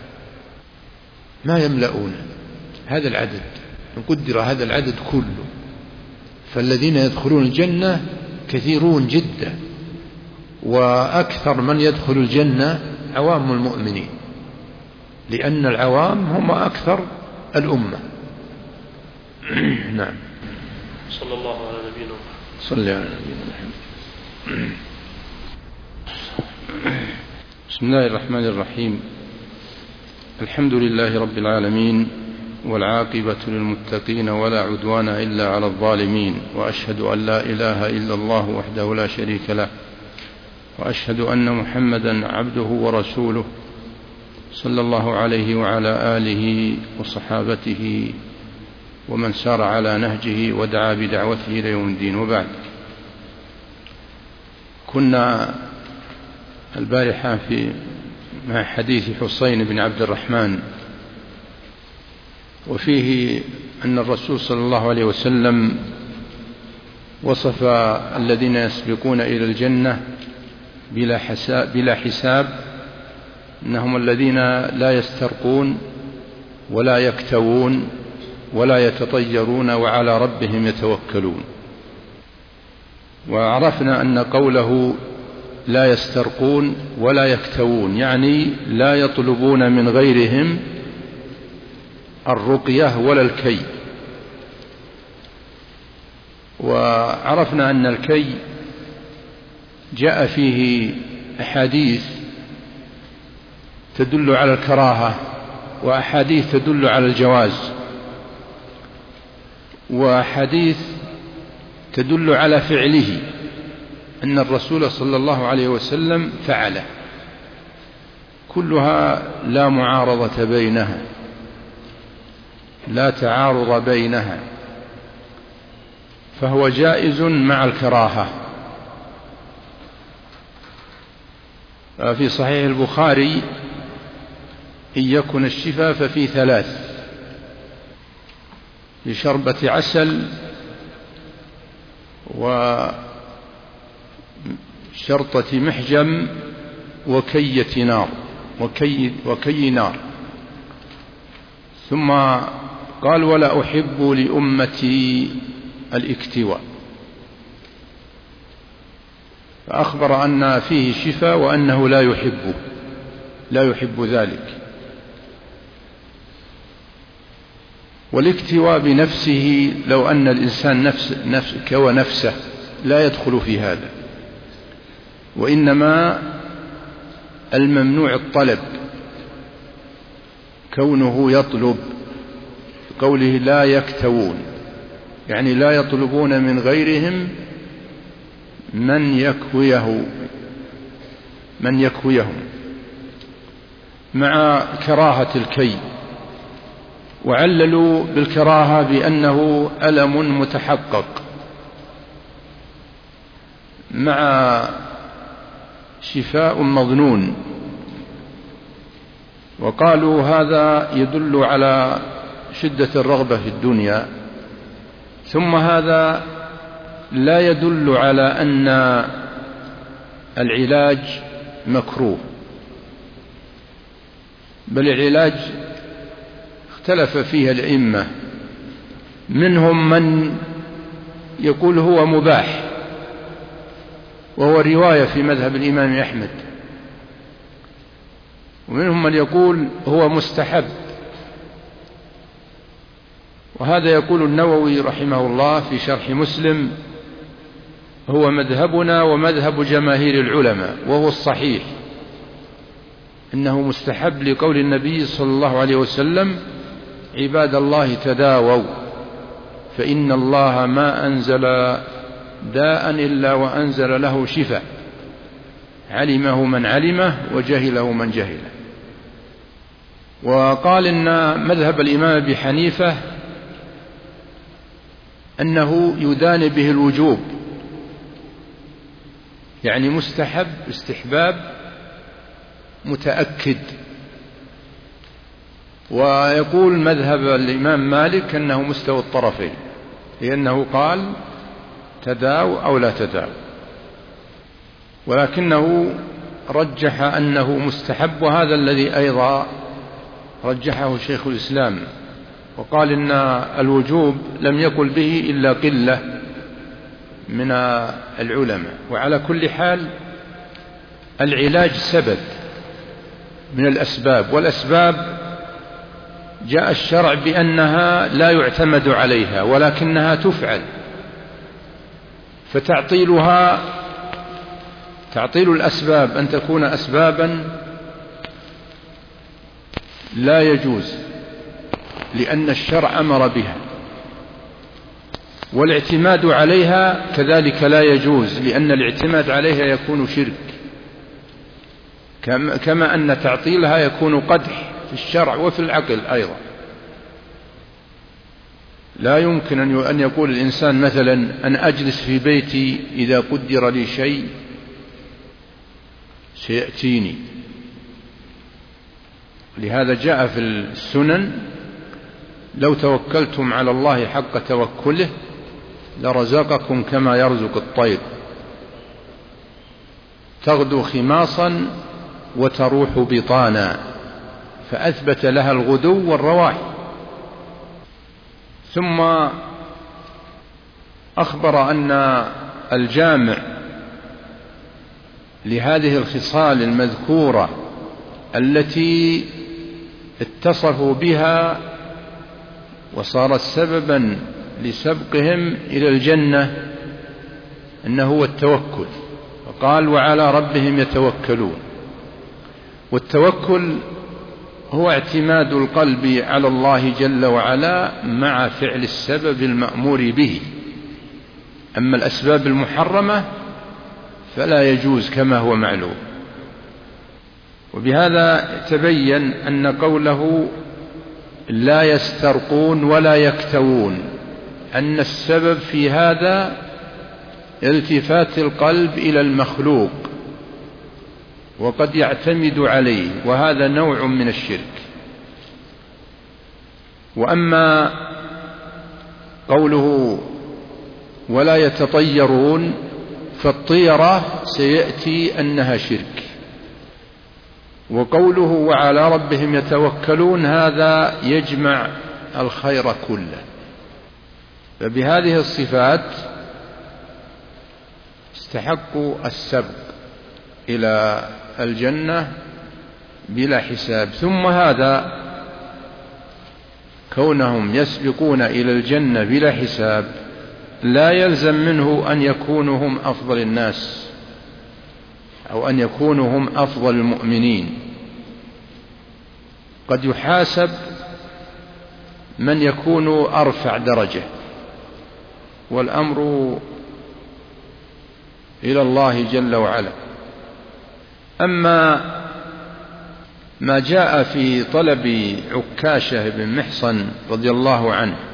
ما يملؤون هذا العدد. نقدر هذا العدد كله، فالذين يدخلون الجنة كثيرون جدا، وأكثر من يدخل الجنة عوام المؤمنين، لأن العوام هم أكثر الأمة. نعم. صلى الله على نبينا محمد. صلى على نبينا محمد. بسم الله الرحمن الرحيم. الحمد لله رب العالمين، والعاقبة للمتقين، ولا عدوان إلا على الظالمين، وأشهد أن لا إله إلا الله وحده لا شريك له، وأشهد أن محمدا عبده ورسوله صلى الله عليه وعلى آله وصحابته ومن سار على نهجه ودعا بدعوته إلى يوم الدين. وبعد، كنا البارحة مع حديث حسين بن عبد الرحمن، وفيه أن الرسول صلى الله عليه وسلم وصف الذين يسبقون إلى الجنة بلا حساب أنهم الذين لا يسترقون ولا يكتوون ولا يتطيرون وعلى ربهم يتوكلون. وعرفنا أن قوله لا يسترقون ولا يكتوون يعني لا يطلبون من غيرهم الرقية ولا الكي. وعرفنا أن الكي جاء فيه أحاديث تدل على الكراهة، وأحاديث تدل على الجواز، وأحاديث تدل على فعله، أن الرسول صلى الله عليه وسلم فعله، كلها لا معارضة بينها، لا تعارض بينها. فهو جائز مع الكراهة. في صحيح البخاري: إن يكن الشفاء ففي 3: بشربة عسل، وشرطة محجم، وكية نار وكي نار. ثم قال: ولا أحب لأمتي الاكتواء. فأخبر أن فيه شفاء وأنه لا يحب ذلك. والاكتواء بنفسه، لو أن الإنسان كوى نفسه، لا يدخل في هذا، وإنما الممنوع الطلب، كونه يطلب، قوله لا يكتوون، يعني لا يطلبون من غيرهم من يكويهم، مع كراهة الكي. وعللوا بالكراهة بأنه ألم متحقق مع شفاء مظنون، وقالوا هذا يدل على شدة الرغبة في الدنيا، ثم هذا لا يدل على أن العلاج مكروه، بل العلاج اختلف فيه الأئمة، منهم من يقول هو مباح، وهو رواية في مذهب الإمام أحمد، ومنهم من يقول هو مستحب، وهذا يقول النووي رحمه الله في شرح مسلم: هو مذهبنا ومذهب جماهير العلماء، وهو الصحيح، إنه مستحب لقول النبي صلى الله عليه وسلم: عباد الله تداووا، فإن الله ما أنزل داء إلا وأنزل له شفاء، علمه من علمه وجهله من جهله. وقال إن مذهب الإمام أبي حنيفة أنه يدان به الوجوب، يعني مستحب استحباب متأكد. ويقول مذهب الإمام مالك أنه مستوى الطرفين، لأنه قال تداو أو لا تداو، ولكنه رجح أنه مستحب، وهذا الذي أيضا رجحه شيخ الإسلام، وقال إن الوجوب لم يقل به إلا قلة من العلماء. وعلى كل حال العلاج سبب من الأسباب، والأسباب جاء الشرع بأنها لا يعتمد عليها ولكنها تفعل، فتعطيل الأسباب أن تكون أسبابا لا يجوز، لأن الشرع أمر بها، والاعتماد عليها كذلك لا يجوز، لأن الاعتماد عليها يكون شرك، كما أن تعطيلها يكون قدح في الشرع وفي العقل أيضا. لا يمكن أن يقول الإنسان مثلا: أنا أجلس في بيتي إذا قدر لي شيء سيأتيني. لهذا جاء في السنن: لو توكلتم على الله حق توكله لرزقكم كما يرزق الطير، تغدو خماصا وتروح بطانا، فأثبت لها الغدو والرواح. ثم أخبر أن الجامع لهذه الخصال المذكورة التي اتصفوا بها وصارت سببا لسبقهم إلى الجنة أنه هو التوكل، وقال: وعلى ربهم يتوكلون. والتوكل هو اعتماد القلب على الله جل وعلا مع فعل السبب المأمور به، أما الأسباب المحرمة فلا يجوز كما هو معلوم. وبهذا تبين أن قوله لا يسترقون ولا يكتوون أن السبب في هذا التفات القلب إلى المخلوق وقد يعتمد عليه، وهذا نوع من الشرك. وأما قوله ولا يتطيرون، فالطيرة سيأتي أنها شرك. وقوله وعلى ربهم يتوكلون، هذا يجمع الخير كله. فبهذه الصفات استحقوا السبق إلى الجنة بلا حساب. ثم هذا كونهم يسبقون إلى الجنة بلا حساب لا يلزم منه أن يكونوا هم أفضل الناس أو أن يكونوا هم أفضل المؤمنين. قد يحاسب من يكون أرفع درجة، والأمر إلى الله جل وعلا. أما ما جاء في طلب عكاشة بن محصن رضي الله عنه